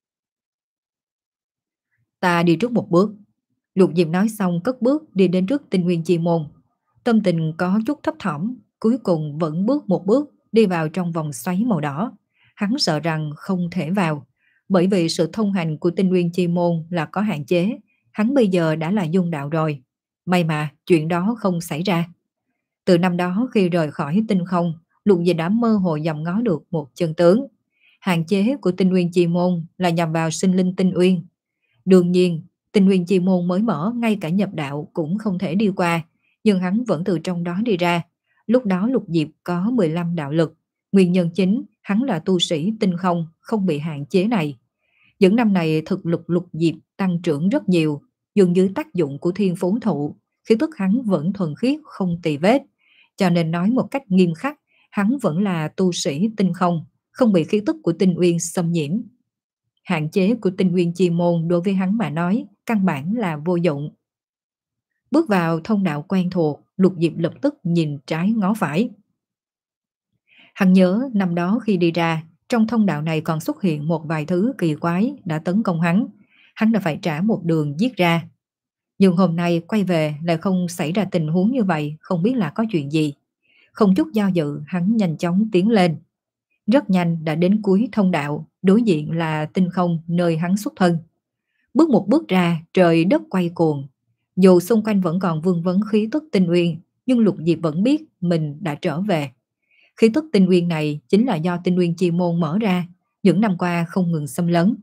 Ta đi trước một bước. Lục Diệp nói xong cất bước đi đến trước tinh nguyên chi môn. Tâm tình có chút thấp thỏm, cuối cùng vẫn bước một bước đi vào trong vòng xoáy màu đỏ. Hắn sợ rằng không thể vào, bởi vì sự thông hành của tinh nguyên chi môn là có hạn chế. Hắn bây giờ đã là dung đạo rồi. May mà chuyện đó không xảy ra. Từ năm đó khi rời khỏi tinh không, Lục Diệp đã mơ hồ dòm ngó được một chân tướng. Hạn chế của tinh nguyên chi môn là nhằm vào sinh linh tinh uyên. Đương nhiên, tinh nguyên chi môn mới mở, ngay cả nhập đạo cũng không thể đi qua, nhưng hắn vẫn từ trong đó đi ra. Lúc đó Lục Diệp có mười lăm đạo lực. Nguyên nhân chính hắn là tu sĩ tinh không, không bị hạn chế này. Những năm này thực lực Lục Diệp tăng trưởng rất nhiều, dường dưới tác dụng của thiên phú thụ, khí tức hắn vẫn thuần khiết không tì vết. Cho nên nói một cách nghiêm khắc, hắn vẫn là tu sĩ tinh không, không bị khí tức của tinh uyên xâm nhiễm. Hạn chế của tinh nguyên chi môn đối với hắn mà nói, căn bản là vô dụng. Bước vào thông đạo quen thuộc, Lục Diệp lập tức nhìn trái ngó phải. Hắn nhớ năm đó khi đi ra, trong thông đạo này còn xuất hiện một vài thứ kỳ quái đã tấn công hắn. Hắn đã phải trả một đường giết ra. Nhưng hôm nay quay về lại không xảy ra tình huống như vậy, không biết là có chuyện gì. Không chút do dự, hắn nhanh chóng tiến lên. Rất nhanh đã đến cuối thông đạo, đối diện là tinh không nơi hắn xuất thân. Bước một bước ra, trời đất quay cuồng. Dù xung quanh vẫn còn vương vấn khí tức tinh uyên, nhưng Lục Diệp vẫn biết mình đã trở về. Khí tức tinh uyên này chính là do tinh uyên chi môn mở ra, những năm qua không ngừng xâm lấn.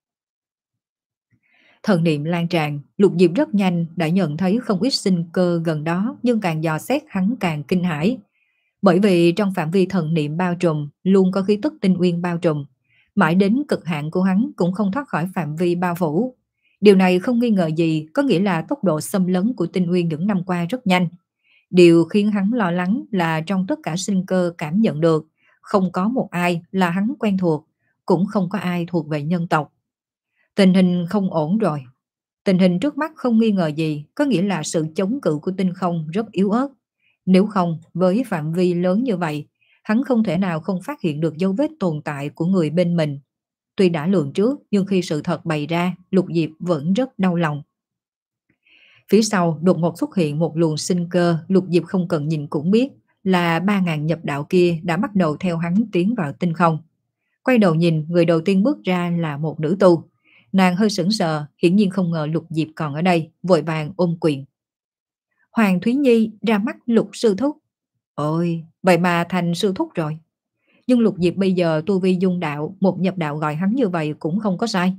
Thần niệm lan tràn, Lục Diệp rất nhanh đã nhận thấy không ít sinh cơ gần đó, nhưng càng dò xét hắn càng kinh hãi. Bởi vì trong phạm vi thần niệm bao trùm luôn có khí tức tinh uyên bao trùm, mãi đến cực hạn của hắn cũng không thoát khỏi phạm vi bao phủ. Điều này không nghi ngờ gì có nghĩa là tốc độ xâm lấn của tinh uyên những năm qua rất nhanh. Điều khiến hắn lo lắng là trong tất cả sinh cơ cảm nhận được, không có một ai là hắn quen thuộc, cũng không có ai thuộc về nhân tộc. Tình hình không ổn rồi. Tình hình trước mắt không nghi ngờ gì, có nghĩa là sự chống cự của tinh không rất yếu ớt. Nếu không, với phạm vi lớn như vậy, hắn không thể nào không phát hiện được dấu vết tồn tại của người bên mình. Tuy đã lường trước, nhưng khi sự thật bày ra, Lục Diệp vẫn rất đau lòng. Phía sau đột ngột xuất hiện một luồng sinh cơ, Lục Diệp không cần nhìn cũng biết là ba ngàn nhập đạo kia đã bắt đầu theo hắn tiến vào tinh không. Quay đầu nhìn, người đầu tiên bước ra là một nữ tu. Nàng hơi sững sờ, hiển nhiên không ngờ Lục Diệp còn ở đây, vội vàng ôm quyền. Hoàng Thúy Nhi ra mắt Lục sư thúc. Ôi, vậy mà thành sư thúc rồi. Nhưng Lục Diệp bây giờ tu vi dung đạo, một nhập đạo gọi hắn như vậy cũng không có sai.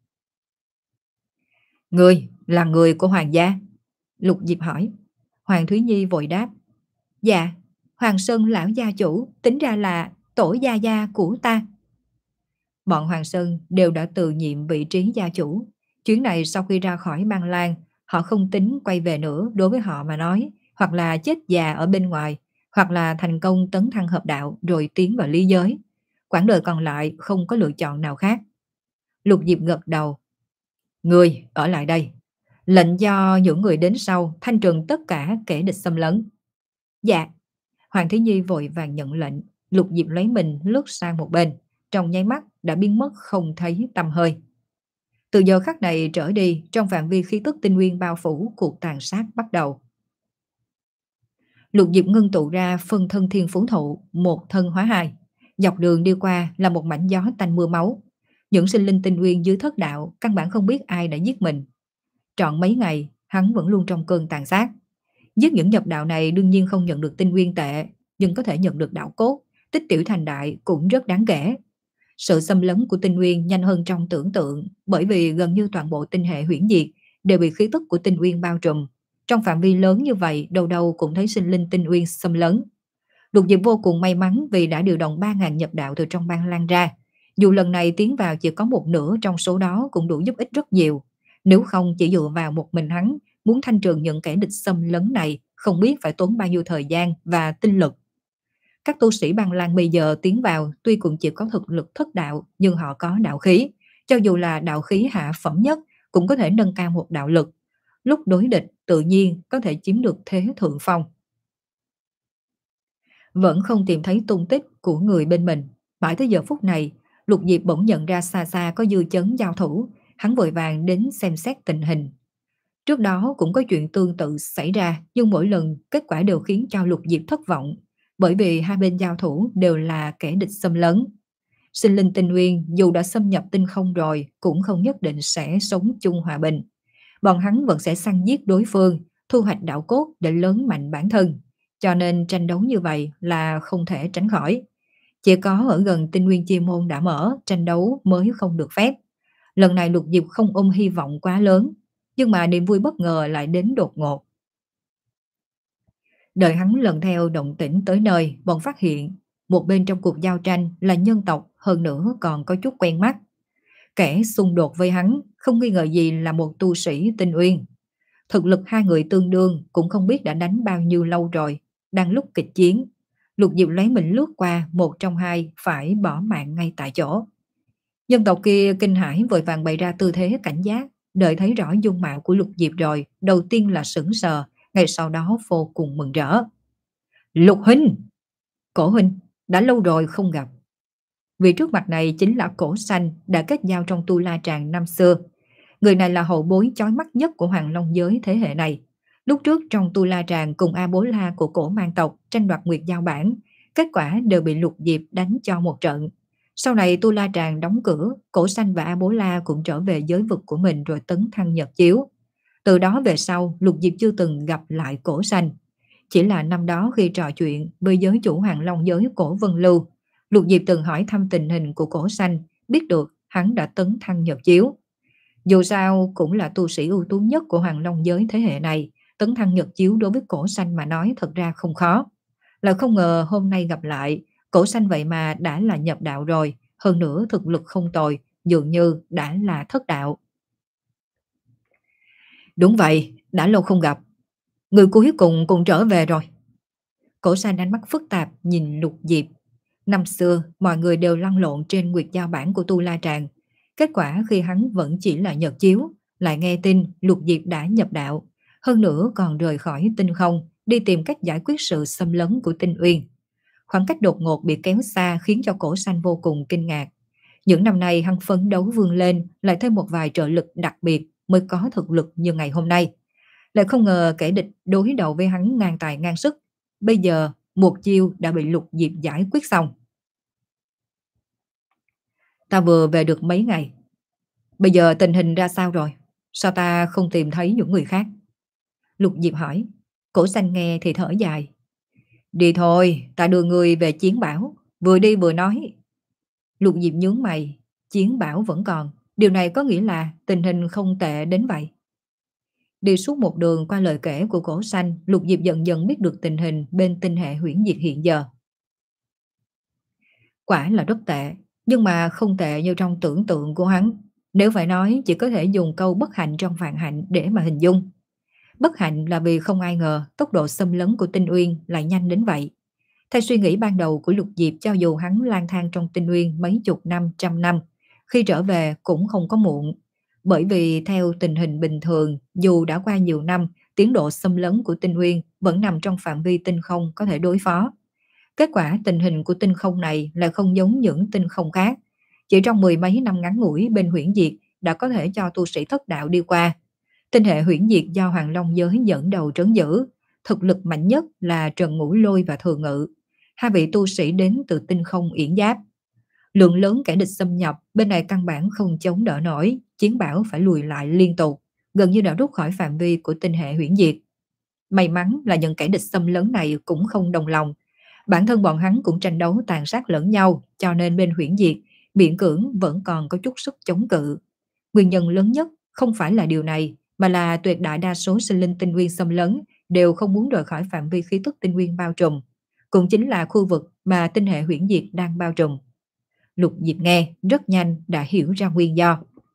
Người là người của Hoàng gia? Lục Diệp hỏi. Hoàng Thúy Nhi vội đáp. Dạ, Hoàng Sơn lão gia chủ, tính ra là tổ gia gia của ta. Bọn Hoàng Sơn đều đã từ nhiệm vị trí gia chủ. Chuyến này sau khi ra khỏi Băng Lan, họ không tính quay về nữa. Đối với họ mà nói, hoặc là chết già ở bên ngoài, hoặc là thành công tấn thăng hợp đạo rồi tiến vào lý giới. Quãng đời còn lại không có lựa chọn nào khác. Lục Diệp gật đầu. Người ở lại đây, lệnh cho những người đến sau thanh trừng tất cả kẻ địch xâm lấn. Dạ. Hoàng Thế Nhi vội vàng nhận lệnh. Lục Diệp lấy mình lướt sang một bên, trong nháy mắt đã biến mất không thấy tăm hơi. Từ giờ khắc này trở đi, trong phạm vi khí tức tinh nguyên bao phủ, cuộc tàn sát bắt đầu. Lục Diệp ngưng tụ ra phân thân thiên phú thụ, một thân hóa hai. Dọc đường đi qua là một mảnh gió tanh mưa máu. Những sinh linh tinh nguyên dưới thất đạo căn bản không biết ai đã giết mình. Trọn mấy ngày, hắn vẫn luôn trong cơn tàn sát. Giết những nhập đạo này đương nhiên không nhận được tinh nguyên tệ, nhưng có thể nhận được đạo cốt, tích tiểu thành đại cũng rất đáng kể. Sự xâm lấn của tinh nguyên nhanh hơn trong tưởng tượng, bởi vì gần như toàn bộ tinh hệ huyễn diệt đều bị khí tức của tinh nguyên bao trùm. Trong phạm vi lớn như vậy, đâu đâu cũng thấy sinh linh tinh nguyên xâm lấn. Lục Diệp vô cùng may mắn vì đã điều động ba ngàn nhập đạo từ trong bang lan ra. Dù lần này tiến vào chỉ có một nửa trong số đó cũng đủ giúp ích rất nhiều. Nếu không chỉ dựa vào một mình hắn, muốn thanh trừng những kẻ địch xâm lấn này không biết phải tốn bao nhiêu thời gian và tinh lực. Các tu sĩ băng lan bây giờ tiến vào tuy cũng chỉ có thực lực thất đạo, nhưng họ có đạo khí. Cho dù là đạo khí hạ phẩm nhất cũng có thể nâng cao một đạo lực. Lúc đối địch tự nhiên có thể chiếm được thế thượng phong. Vẫn không tìm thấy tung tích của người bên mình. Mãi tới giờ phút này, Lục Diệp bỗng nhận ra xa xa có dư chấn giao thủ. Hắn vội vàng đến xem xét tình hình. Trước đó cũng có chuyện tương tự xảy ra, nhưng mỗi lần kết quả đều khiến cho Lục Diệp thất vọng, bởi vì hai bên giao thủ đều là kẻ địch xâm lấn. Sinh linh tinh nguyên dù đã xâm nhập tinh không rồi cũng không nhất định sẽ sống chung hòa bình. Bọn hắn vẫn sẽ săn giết đối phương, thu hoạch đạo cốt để lớn mạnh bản thân. Cho nên tranh đấu như vậy là không thể tránh khỏi. Chỉ có ở gần tinh nguyên chi môn đã mở, tranh đấu mới không được phép. Lần này Lục Diệp không ôm hy vọng quá lớn, nhưng mà niềm vui bất ngờ lại đến đột ngột. Đợi hắn lần theo động tĩnh tới nơi, bọn phát hiện một bên trong cuộc giao tranh là nhân tộc, hơn nữa còn có chút quen mắt. Kẻ xung đột với hắn không nghi ngờ gì là một tu sĩ tinh uyên. Thực lực hai người tương đương, cũng không biết đã đánh bao nhiêu lâu rồi. Đang lúc kịch chiến, Lục Diệp lấy mình lướt qua, một trong hai phải bỏ mạng ngay tại chỗ. Nhân tộc kia kinh hãi vội vàng bày ra tư thế cảnh giác. Đợi thấy rõ dung mạo của Lục Diệp rồi, đầu tiên là sững sờ, ngày sau đó vô cùng mừng rỡ. Lục huynh! Cổ huynh, đã lâu rồi không gặp. Vì trước mặt này chính là Cổ Xanh đã kết giao trong Tu La Tràng năm xưa. Người này là hậu bối chói mắt nhất của Hoàng Long giới thế hệ này. Lúc trước trong Tu La Tràng cùng A Bố La của Cổ Mang tộc tranh đoạt Nguyệt Giao bản, Kết quả đều bị Lục Diệp đánh cho một trận. Sau này Tu La Tràng đóng cửa, Cổ Xanh và A Bố La cũng trở về giới vực của mình rồi tấn thăng nhập chiếu. Từ đó về sau, Lục Diệp chưa từng gặp lại Cổ Xanh. Chỉ là năm đó khi trò chuyện với giới chủ Hoàng Long giới Cổ Vân Lưu, Lục Diệp từng hỏi thăm tình hình của Cổ Xanh, biết được hắn đã tấn thăng nhập chiếu. Dù sao cũng là tu sĩ ưu tú nhất của Hoàng Long giới thế hệ này, tấn thăng nhập chiếu đối với Cổ Xanh mà nói thật ra không khó. Là không ngờ hôm nay gặp lại, Cổ Xanh vậy mà đã là nhập đạo rồi, hơn nữa thực lực không tồi, dường như đã là thất đạo. Đúng vậy, đã lâu không gặp. Người cuối cùng cùng trở về rồi. Cổ Xanh ánh mắt phức tạp nhìn Lục Diệp. Năm xưa, mọi người đều lăn lộn trên nguyệt giao bản của Tu La Tràng. Kết quả khi hắn vẫn chỉ là nhật chiếu, lại nghe tin Lục Diệp đã nhập đạo. Hơn nữa còn rời khỏi tinh không, đi tìm cách giải quyết sự xâm lấn của Tinh Uyên. Khoảng cách đột ngột bị kéo xa khiến cho Cổ Xanh vô cùng kinh ngạc. Những năm nay hắn phấn đấu vươn lên, lại thêm một vài trợ lực đặc biệt mới có thực lực như ngày hôm nay. Lại không ngờ kẻ địch đối đầu với hắn ngang tài ngang sức. Bây giờ một chiêu đã bị Lục Diệp giải quyết xong. Ta vừa về được mấy ngày. Bây giờ tình hình ra sao rồi? Sao ta không tìm thấy những người khác? Lục Diệp hỏi. Cổ Xanh nghe thì thở dài. Đi thôi, ta đưa người về Chiến Bảo. Vừa đi vừa nói. Lục Diệp nhướng mày. Chiến Bảo vẫn còn. Điều này có nghĩa là tình hình không tệ đến vậy. Đi suốt một đường qua lời kể của Cổ Xanh, Lục Diệp dần dần biết được tình hình bên tinh hệ huyễn diệt hiện giờ. Quả là rất tệ, nhưng mà không tệ như trong tưởng tượng của hắn. Nếu phải nói, chỉ có thể dùng câu bất hạnh trong vạn hạnh để mà hình dung. Bất hạnh là vì không ai ngờ tốc độ xâm lấn của Tinh Uyên lại nhanh đến vậy. Theo suy nghĩ ban đầu của Lục Diệp, cho dù hắn lang thang trong Tinh Uyên mấy chục năm, trăm năm, khi trở về cũng không có muộn. Bởi vì theo tình hình bình thường, dù đã qua nhiều năm, tiến độ xâm lấn của Tinh Uyên vẫn nằm trong phạm vi tinh không có thể đối phó. Kết quả tình hình của tinh không này lại không giống những tinh không khác. Chỉ trong mười mấy năm ngắn ngủi bên huyễn diệt đã có thể cho tu sĩ thất đạo đi qua. Tinh hệ huyễn diệt do Hoàng Long giới dẫn đầu trấn giữ. Thực lực mạnh nhất là Trần Ngũ Lôi và Thừa Ngự. Hai vị tu sĩ đến từ tinh không yển giáp. Lượng lớn kẻ địch xâm nhập, bên này căn bản không chống đỡ nổi, Chiến Bảo phải lùi lại liên tục, gần như đã rút khỏi phạm vi của tinh hệ huyễn diệt. May mắn là những kẻ địch xâm lấn này cũng không đồng lòng. Bản thân bọn hắn cũng tranh đấu tàn sát lẫn nhau, cho nên bên huyễn diệt, miễn cưỡng vẫn còn có chút sức chống cự. Nguyên nhân lớn nhất không phải là điều này, mà là tuyệt đại đa số sinh linh tinh nguyên xâm lấn đều không muốn rời khỏi phạm vi khí tức tinh nguyên bao trùm. Cũng chính là khu vực mà tinh hệ huyễn diệt đang bao trùm. Lục Diệp nghe rất nhanh đã hiểu ra nguyên do.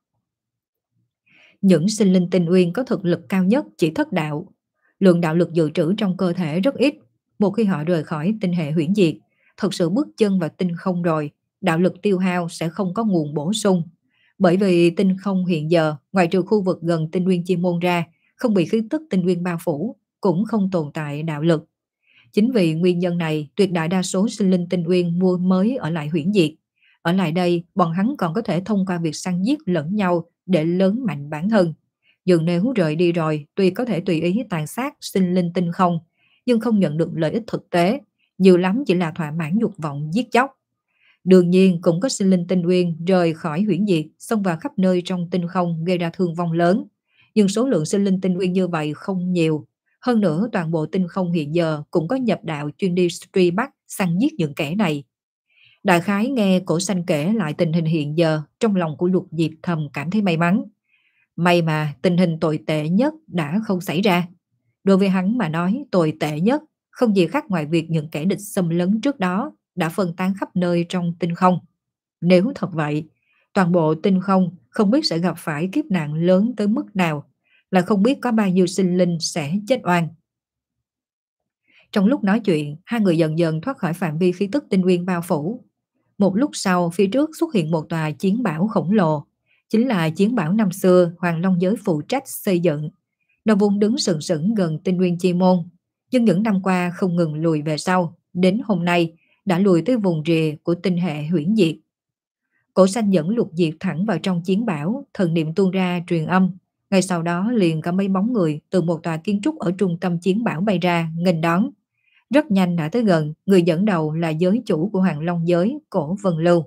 Những sinh linh tinh uyên có thực lực cao nhất chỉ thất đạo. Lượng đạo lực dự trữ trong cơ thể rất ít. Một khi họ rời khỏi tinh hệ huyễn diệt, thật sự bước chân vào tinh không rồi, đạo lực tiêu hao sẽ không có nguồn bổ sung. Bởi vì tinh không hiện giờ, ngoài trừ khu vực gần tinh nguyên chi môn ra, không bị khí tức tinh nguyên bao phủ, cũng không tồn tại đạo lực. Chính vì nguyên nhân này, tuyệt đại đa số sinh linh tinh uyên mua mới ở lại huyễn diệt. Ở lại đây, bọn hắn còn có thể thông qua việc săn giết lẫn nhau để lớn mạnh bản thân. Dường nếu rời đi rồi, tuy có thể tùy ý tàn sát sinh linh tinh không, nhưng không nhận được lợi ích thực tế, nhiều lắm chỉ là thỏa mãn dục vọng giết chóc. Đương nhiên cũng có sinh linh tinh uyên rời khỏi huyễn diệt, xông vào khắp nơi trong tinh không gây ra thương vong lớn. Nhưng số lượng sinh linh tinh uyên như vậy không nhiều. Hơn nữa toàn bộ tinh không hiện giờ cũng có nhập đạo chuyên đi truy bắt săn giết những kẻ này. Đại khái nghe Cổ Xanh kể lại tình hình hiện giờ, trong lòng của Lục Diệp thầm cảm thấy may mắn. May mà tình hình tồi tệ nhất đã không xảy ra. Đối với hắn mà nói, tồi tệ nhất không gì khác ngoài việc những kẻ địch xâm lấn trước đó đã phân tán khắp nơi trong tinh không. Nếu thật vậy, toàn bộ tinh không không biết sẽ gặp phải kiếp nạn lớn tới mức nào, là không biết có bao nhiêu sinh linh sẽ chết oan. Trong lúc nói chuyện, hai người dần dần thoát khỏi phạm vi khí tức tinh nguyên bao phủ. Một lúc sau, phía trước xuất hiện một tòa chiến bảo khổng lồ. Chính là chiến bảo năm xưa Hoàng Long giới phụ trách xây dựng. Nó vốn đứng sừng sững gần tinh nguyên chi môn, nhưng những năm qua không ngừng lùi về sau, đến hôm nay đã lùi tới vùng rìa của tinh hệ huyễn diệt. Cổ Xanh dẫn Lục Diệp thẳng vào trong chiến bảo, thần niệm tuôn ra truyền âm. Ngay sau đó liền có mấy bóng người từ một tòa kiến trúc ở trung tâm chiến bảo bay ra nghênh đón. Rất nhanh đã tới gần, người dẫn đầu là giới chủ của Hoàng Long giới, Cổ Vân Lưu.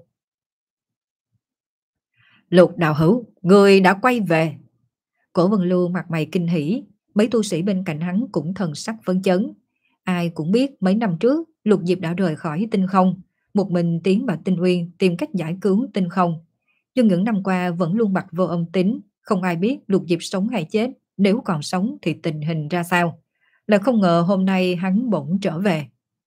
Lục đạo hữu, người đã quay về. Cổ Vân Lưu mặt mày kinh hỉ, mấy tu sĩ bên cạnh hắn cũng thần sắc phấn chấn. Ai cũng biết mấy năm trước, Lục Diệp đã rời khỏi tinh không, một mình tiến vào tinh uyên tìm cách giải cứu tinh không. Nhưng những năm qua vẫn luôn bặt vô âm tín, không ai biết Lục Diệp sống hay chết, nếu còn sống thì tình hình ra sao. Là không ngờ hôm nay hắn bỗng trở về.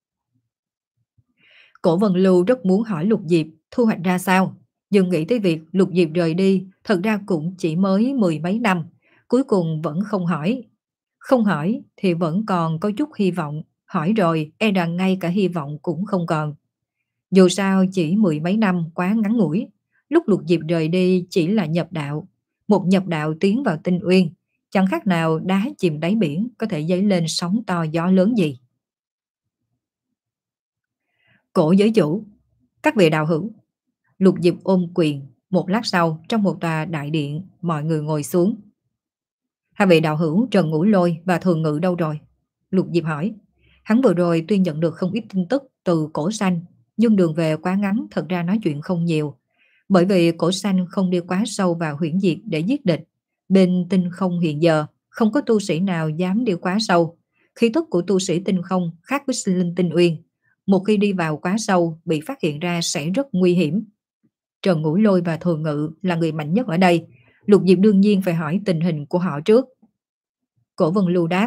Cổ Vân Lưu rất muốn hỏi Lục Diệp thu hoạch ra sao, nhưng nghĩ tới việc Lục Diệp rời đi, thật ra cũng chỉ mới mười mấy năm, cuối cùng vẫn không hỏi. Không hỏi thì vẫn còn có chút hy vọng, hỏi rồi e rằng ngay cả hy vọng cũng không còn. Dù sao chỉ mười mấy năm quá ngắn ngủi, lúc Lục Diệp rời đi chỉ là nhập đạo, một nhập đạo tiến vào tinh uyên, chẳng khác nào đá chìm đáy biển có thể dấy lên sóng to gió lớn gì. Cổ giới chủ, các vị đạo hữu. Lục Diệp ôm quyền, một lát sau trong một tòa đại điện, mọi người ngồi xuống. Hai vị đạo hữu Trần Ngũ Lôi và Thường Ngự đâu rồi? Lục Diệp hỏi. Hắn vừa rồi tuy nhận được không ít tin tức từ Cổ Xanh, nhưng đường về quá ngắn, thật ra nói chuyện không nhiều. Bởi vì Cổ Xanh không đi quá sâu vào huyễn diệt để giết địch. Bên tinh không hiện giờ, không có tu sĩ nào dám đi quá sâu. Khí tức của tu sĩ tinh không khác với sinh linh tinh uyên. Một khi đi vào quá sâu, bị phát hiện ra sẽ rất nguy hiểm. Trần Ngũ Lôi và Thường Ngự là người mạnh nhất ở đây. Lục Diệp đương nhiên phải hỏi tình hình của họ trước. Cổ Vân Lưu đáp.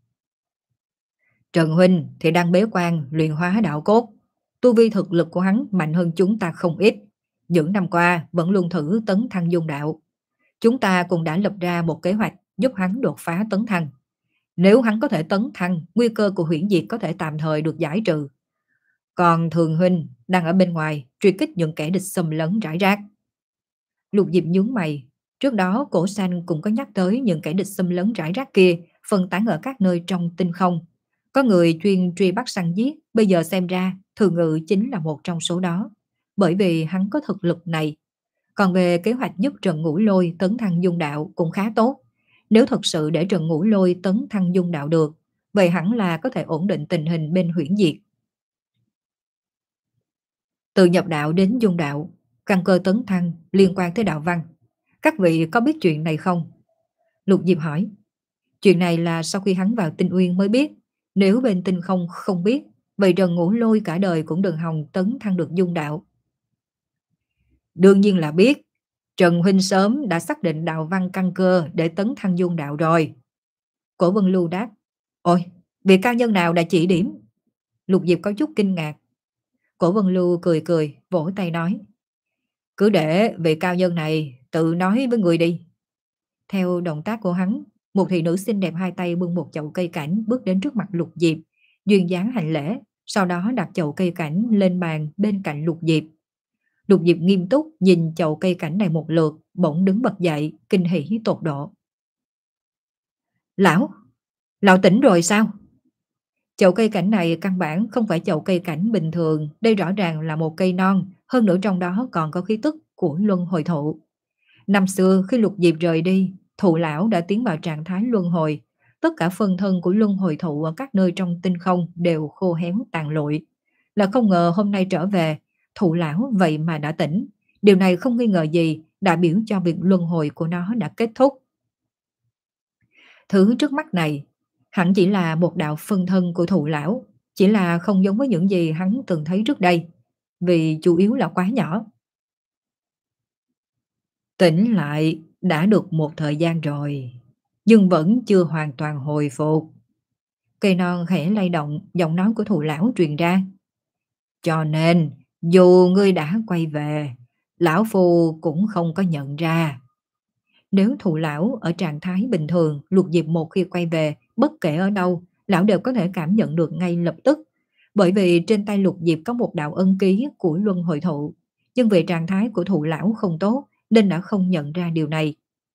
Trần Huynh thì đang bế quan luyện hóa đạo cốt. Tu vi thực lực của hắn mạnh hơn chúng ta không ít. Những năm qua vẫn luôn thử tấn thăng dung đạo. Chúng ta cũng đã lập ra một kế hoạch giúp hắn đột phá tấn thăng. Nếu hắn có thể tấn thăng, nguy cơ của huyễn diệt có thể tạm thời được giải trừ. Còn Thường Huynh đang ở bên ngoài truy kích những kẻ địch xâm lấn rải rác. Lục Diệp nhướng mày. Trước đó Cổ Xanh cũng có nhắc tới những kẻ địch xâm lấn rải rác kia phân tán ở các nơi trong tinh không. Có người chuyên truy bắt săn giết, bây giờ xem ra Thường Ngự chính là một trong số đó. Bởi vì hắn có thực lực này. Còn về kế hoạch giúp Trần Ngũ Lôi tấn thăng dung đạo cũng khá tốt. Nếu thật sự để Trần Ngũ Lôi tấn thăng dung đạo được, vậy hẳn là có thể ổn định tình hình bên huyễn diệt. Từ nhập đạo đến dung đạo, căn cơ tấn thăng liên quan tới đạo văn. Các vị có biết chuyện này không? Lục Diệp hỏi. Chuyện này là sau khi hắn vào tinh uyên mới biết. Nếu bên tinh không không biết, vậy Trần Ngũ Lôi cả đời cũng đừng hòng tấn thăng được dung đạo. Đương nhiên là biết. Trần Huynh sớm đã xác định đạo văn căn cơ để tấn thăng dung đạo rồi. Cổ Vân Lưu đáp. Ôi, vị cao nhân nào đã chỉ điểm? Lục Diệp có chút kinh ngạc. Cổ Vân Lưu cười cười, vỗ tay nói. Cứ để vị cao nhân này tự nói với người đi. Theo động tác của hắn, một thị nữ xinh đẹp hai tay bưng một chậu cây cảnh bước đến trước mặt Lục Diệp, duyên dáng hành lễ, sau đó đặt chậu cây cảnh lên bàn bên cạnh Lục Diệp. Lục Diệp nghiêm túc nhìn chậu cây cảnh này một lượt, bỗng đứng bật dậy, kinh hỉ tột độ. Lão, lão tỉnh rồi sao? Chậu cây cảnh này căn bản không phải chậu cây cảnh bình thường, đây rõ ràng là một cây non, hơn nữa trong đó còn có khí tức của luân hồi thụ. Năm xưa khi Lục Diệp rời đi, thụ lão đã tiến vào trạng thái luân hồi, tất cả phân thân của luân hồi thụ ở các nơi trong tinh không đều khô héo tàn lụi. Là không ngờ hôm nay trở về, thụ lão vậy mà đã tỉnh, điều này không nghi ngờ gì đã biểu cho việc luân hồi của nó đã kết thúc. Thứ trước mắt này hẳn chỉ là một đạo phân thân của thụ lão, chỉ là không giống với những gì hắn từng thấy trước đây, vì chủ yếu là quá nhỏ. Tỉnh lại đã được một thời gian rồi, nhưng vẫn chưa hoàn toàn hồi phục. Cây non khẽ lay động, giọng nói của thụ lão truyền ra. Cho nên, dù ngươi đã quay về, lão phu cũng không có nhận ra. Nếu thụ lão ở trạng thái bình thường, Lục Diệp một khi quay về, bất kể ở đâu, lão đều có thể cảm nhận được ngay lập tức. Bởi vì trên tay Lục Diệp có một đạo ân ký của luân hồi thụ. Nhưng về trạng thái của thụ lão không tốt, nên đã không nhận ra điều này.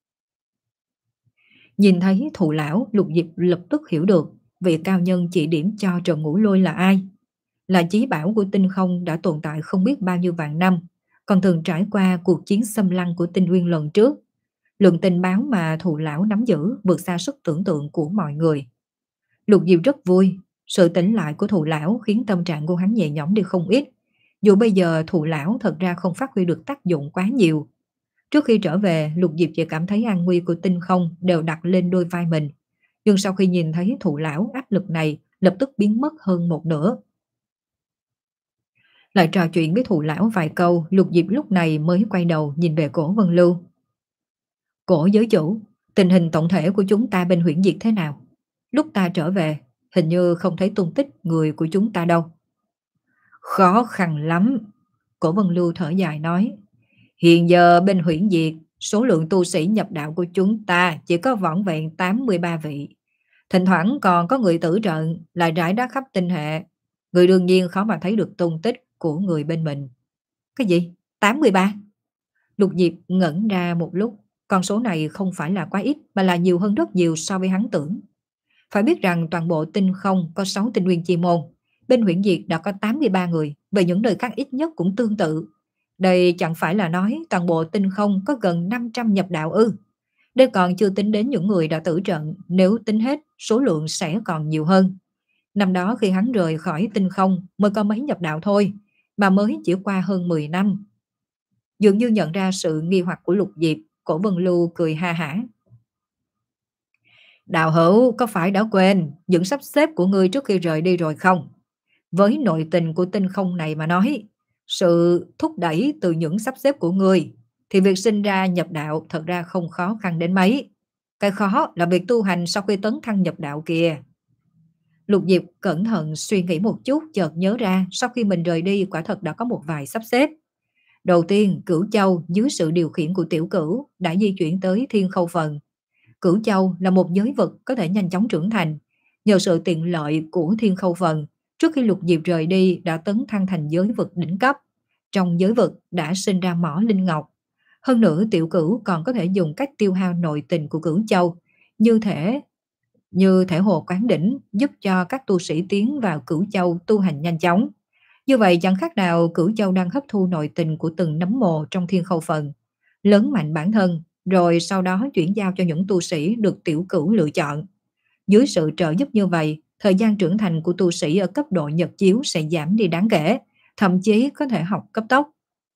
Nhìn thấy thụ lão, Lục Diệp lập tức hiểu được vị cao nhân chỉ điểm cho Trần Ngũ Lôi là ai. Là chí bảo của tinh không đã tồn tại không biết bao nhiêu vạn năm, còn thường trải qua cuộc chiến xâm lăng của tinh uyên lần trước. Lượng tình báo mà thụ lão nắm giữ vượt xa sức tưởng tượng của mọi người. Lục Diệp rất vui, Sự tỉnh lại của thụ lão khiến tâm trạng của hắn nhẹ nhõm đi không ít. Dù bây giờ thụ lão thật ra không phát huy được tác dụng quá nhiều. Trước khi trở về, Lục Diệp chỉ cảm thấy an nguy của Tinh Không đều đặt lên đôi vai mình. Nhưng sau khi nhìn thấy thụ lão, áp lực này lập tức biến mất hơn một nửa. Lại trò chuyện với thụ lão vài câu, Lục Diệp lúc này mới quay đầu nhìn về Cổ Vân Lưu. Cổ giới chủ, tình hình tổng thể của chúng ta bên Huyễn Diệt thế nào? Lúc ta trở về, hình như không thấy tung tích người của chúng ta đâu. Khó khăn lắm. Cổ Vân Lưu thở dài nói. Hiện giờ bên Huyễn Diệt, số lượng tu sĩ nhập đạo của chúng ta chỉ có vỏn vẹn tám mươi ba vị. Thỉnh thoảng còn có người tử trận lại rải đá khắp tinh hệ. Người đương nhiên khó mà thấy được tung tích của người bên mình. Cái gì? tám mươi ba? Lục Diệp ngẩn ra một lúc. Con số này không phải là quá ít mà là nhiều hơn rất nhiều so với hắn tưởng. Phải biết rằng toàn bộ tinh không có sáu tinh nguyên chi môn. Bên Huyễn Diệt đã có tám mươi ba người. Về những nơi khác ít nhất cũng tương tự. Đây chẳng phải là nói toàn bộ tinh không có gần năm trăm nhập đạo ư. Đây còn chưa tính đến những người đã tử trận. Nếu tính hết, số lượng sẽ còn nhiều hơn. Năm đó khi hắn rời khỏi tinh không mới có mấy nhập đạo thôi. Mà mới chỉ qua hơn mười năm. Dường như nhận ra sự nghi hoặc của Lục Diệp, Cổ Vân Lưu cười ha hả. Đạo hữu có phải đã quên những sắp xếp của ngươi trước khi rời đi rồi không? Với nội tình của tinh không này mà nói, sự thúc đẩy từ những sắp xếp của ngươi thì việc sinh ra nhập đạo thật ra không khó khăn đến mấy. Cái khó là việc tu hành sau khi tấn thăng nhập đạo kìa. Lục Diệp cẩn thận suy nghĩ một chút, chợt nhớ ra sau khi mình rời đi quả thật đã có một vài sắp xếp. Đầu tiên, Cửu Châu dưới sự điều khiển của Tiểu Cửu đã di chuyển tới Thiên Khâu Phần. Cửu Châu là một giới vực có thể nhanh chóng trưởng thành. Nhờ sự tiện lợi của Thiên Khâu Phần, trước khi Lục Diệp rời đi đã tấn thăng thành giới vực đỉnh cấp. Trong giới vực đã sinh ra mỏ linh ngọc. Hơn nữa Tiểu Cửu còn có thể dùng cách tiêu hao nội tình của Cửu Châu, như thể như thể hồ quán đỉnh, giúp cho các tu sĩ tiến vào Cửu Châu tu hành nhanh chóng. Như vậy chẳng khác nào Cửu Châu đang hấp thu nội tình của từng nấm mồ trong Thiên Khâu Phần, lớn mạnh bản thân, rồi sau đó chuyển giao cho những tu sĩ được Tiểu Cửu lựa chọn. Dưới sự trợ giúp như vậy, thời gian trưởng thành của tu sĩ ở cấp độ Nhật Chiếu sẽ giảm đi đáng kể, thậm chí có thể học cấp tốc.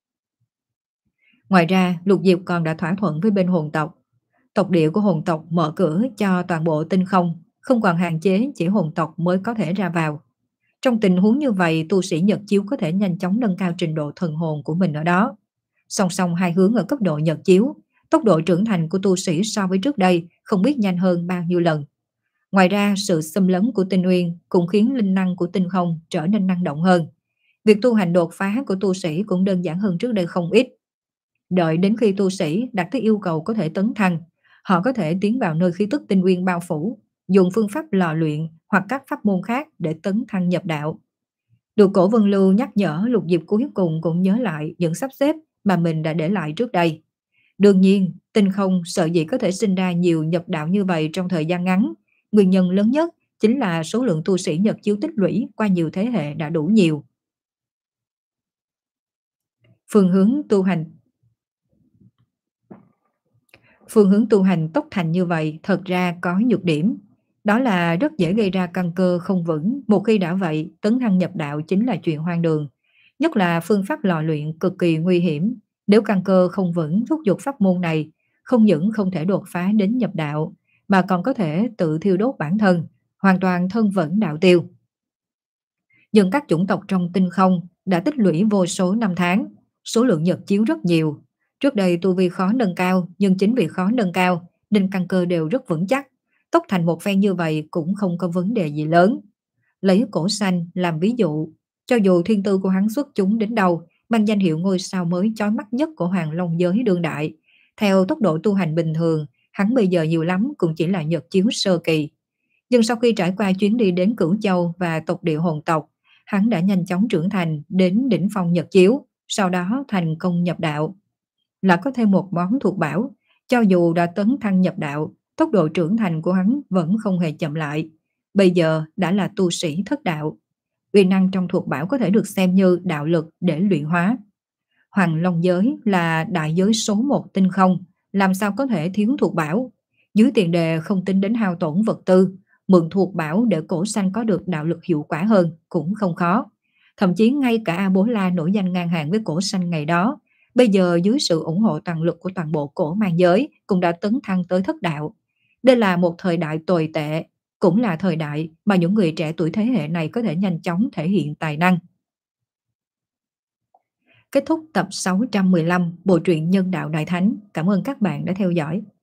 Ngoài ra, Lục Diệp còn đã thỏa thuận với bên hồn tộc. Tộc địa của hồn tộc mở cửa cho toàn bộ tinh không, không còn hạn chế chỉ hồn tộc mới có thể ra vào. Trong tình huống như vậy, tu sĩ Nhật Chiếu có thể nhanh chóng nâng cao trình độ thần hồn của mình ở đó. Song song hai hướng ở cấp độ Nhật Chiếu, tốc độ trưởng thành của tu sĩ so với trước đây không biết nhanh hơn bao nhiêu lần. Ngoài ra, sự xâm lấn của tinh nguyên cũng khiến linh năng của tinh không trở nên năng động hơn. Việc tu hành đột phá của tu sĩ cũng đơn giản hơn trước đây không ít. Đợi đến khi tu sĩ đạt tới yêu cầu có thể tấn thăng, họ có thể tiến vào nơi khí tức tinh nguyên bao phủ, dùng phương pháp lò luyện hoặc các pháp môn khác để tấn thăng nhập đạo. Được Cổ Vân Lưu nhắc nhở, Lục Diệp cuối cùng cũng nhớ lại những sắp xếp mà mình đã để lại trước đây. Đương nhiên, tinh không sợ gì có thể sinh ra nhiều nhập đạo như vậy trong thời gian ngắn. Nguyên nhân lớn nhất chính là số lượng tu sĩ Nhật Chiếu tích lũy qua nhiều thế hệ đã đủ nhiều. Phương hướng tu hành Phương hướng tu hành tốc thành như vậy thật ra có nhược điểm. Đó là rất dễ gây ra căn cơ không vững. Một khi đã vậy, tấn thăng nhập đạo chính là chuyện hoang đường. Nhất là phương pháp lò luyện cực kỳ nguy hiểm. Nếu căn cơ không vững thúc giục pháp môn này, không những không thể đột phá đến nhập đạo, mà còn có thể tự thiêu đốt bản thân, hoàn toàn thân vẫn đạo tiêu. Nhưng các chủng tộc trong tinh không đã tích lũy vô số năm tháng, số lượng Nhật Chiếu rất nhiều. Trước đây tu vi khó nâng cao, nhưng chính vì khó nâng cao nên căn cơ đều rất vững chắc. Tốc thành một phen như vậy cũng không có vấn đề gì lớn. Lấy Cổ Xanh làm ví dụ, cho dù thiên tư của hắn xuất chúng đến đâu, mang danh hiệu ngôi sao mới chói mắt nhất của Hoàng Long giới đương đại, theo tốc độ tu hành bình thường, hắn bây giờ nhiều lắm cũng chỉ là Nhật Chiếu sơ kỳ. Nhưng sau khi trải qua chuyến đi đến Cửu Châu và tộc địa hồn tộc, hắn đã nhanh chóng trưởng thành đến đỉnh phong Nhật Chiếu, sau đó thành công nhập đạo. Là có thêm một món thuộc bảo, cho dù đã tấn thăng nhập đạo, tốc độ trưởng thành của hắn vẫn không hề chậm lại. Bây giờ đã là tu sĩ thất đạo. Uy năng trong thuộc bảo có thể được xem như đạo lực để luyện hóa. Hoàng Long giới là đại giới số một tinh không, làm sao có thể thiếu thuộc bảo. Dưới tiền đề không tính đến hao tổn vật tư, Mượn thuộc bảo để cổ xanh có được đạo lực hiệu quả hơn cũng không khó. Thậm chí ngay cả A Bố La nổi danh ngang hàng với cổ xanh ngày đó, bây giờ dưới sự ủng hộ toàn lực của toàn bộ cổ mang giới cũng đã tấn thăng tới thất đạo. Đây là một thời đại tồi tệ, cũng là thời đại mà những người trẻ tuổi thế hệ này có thể nhanh chóng thể hiện tài năng. Kết thúc tập sáu trăm mười lăm Bộ truyện Nhân đạo Đại Thánh. Cảm ơn các bạn đã theo dõi.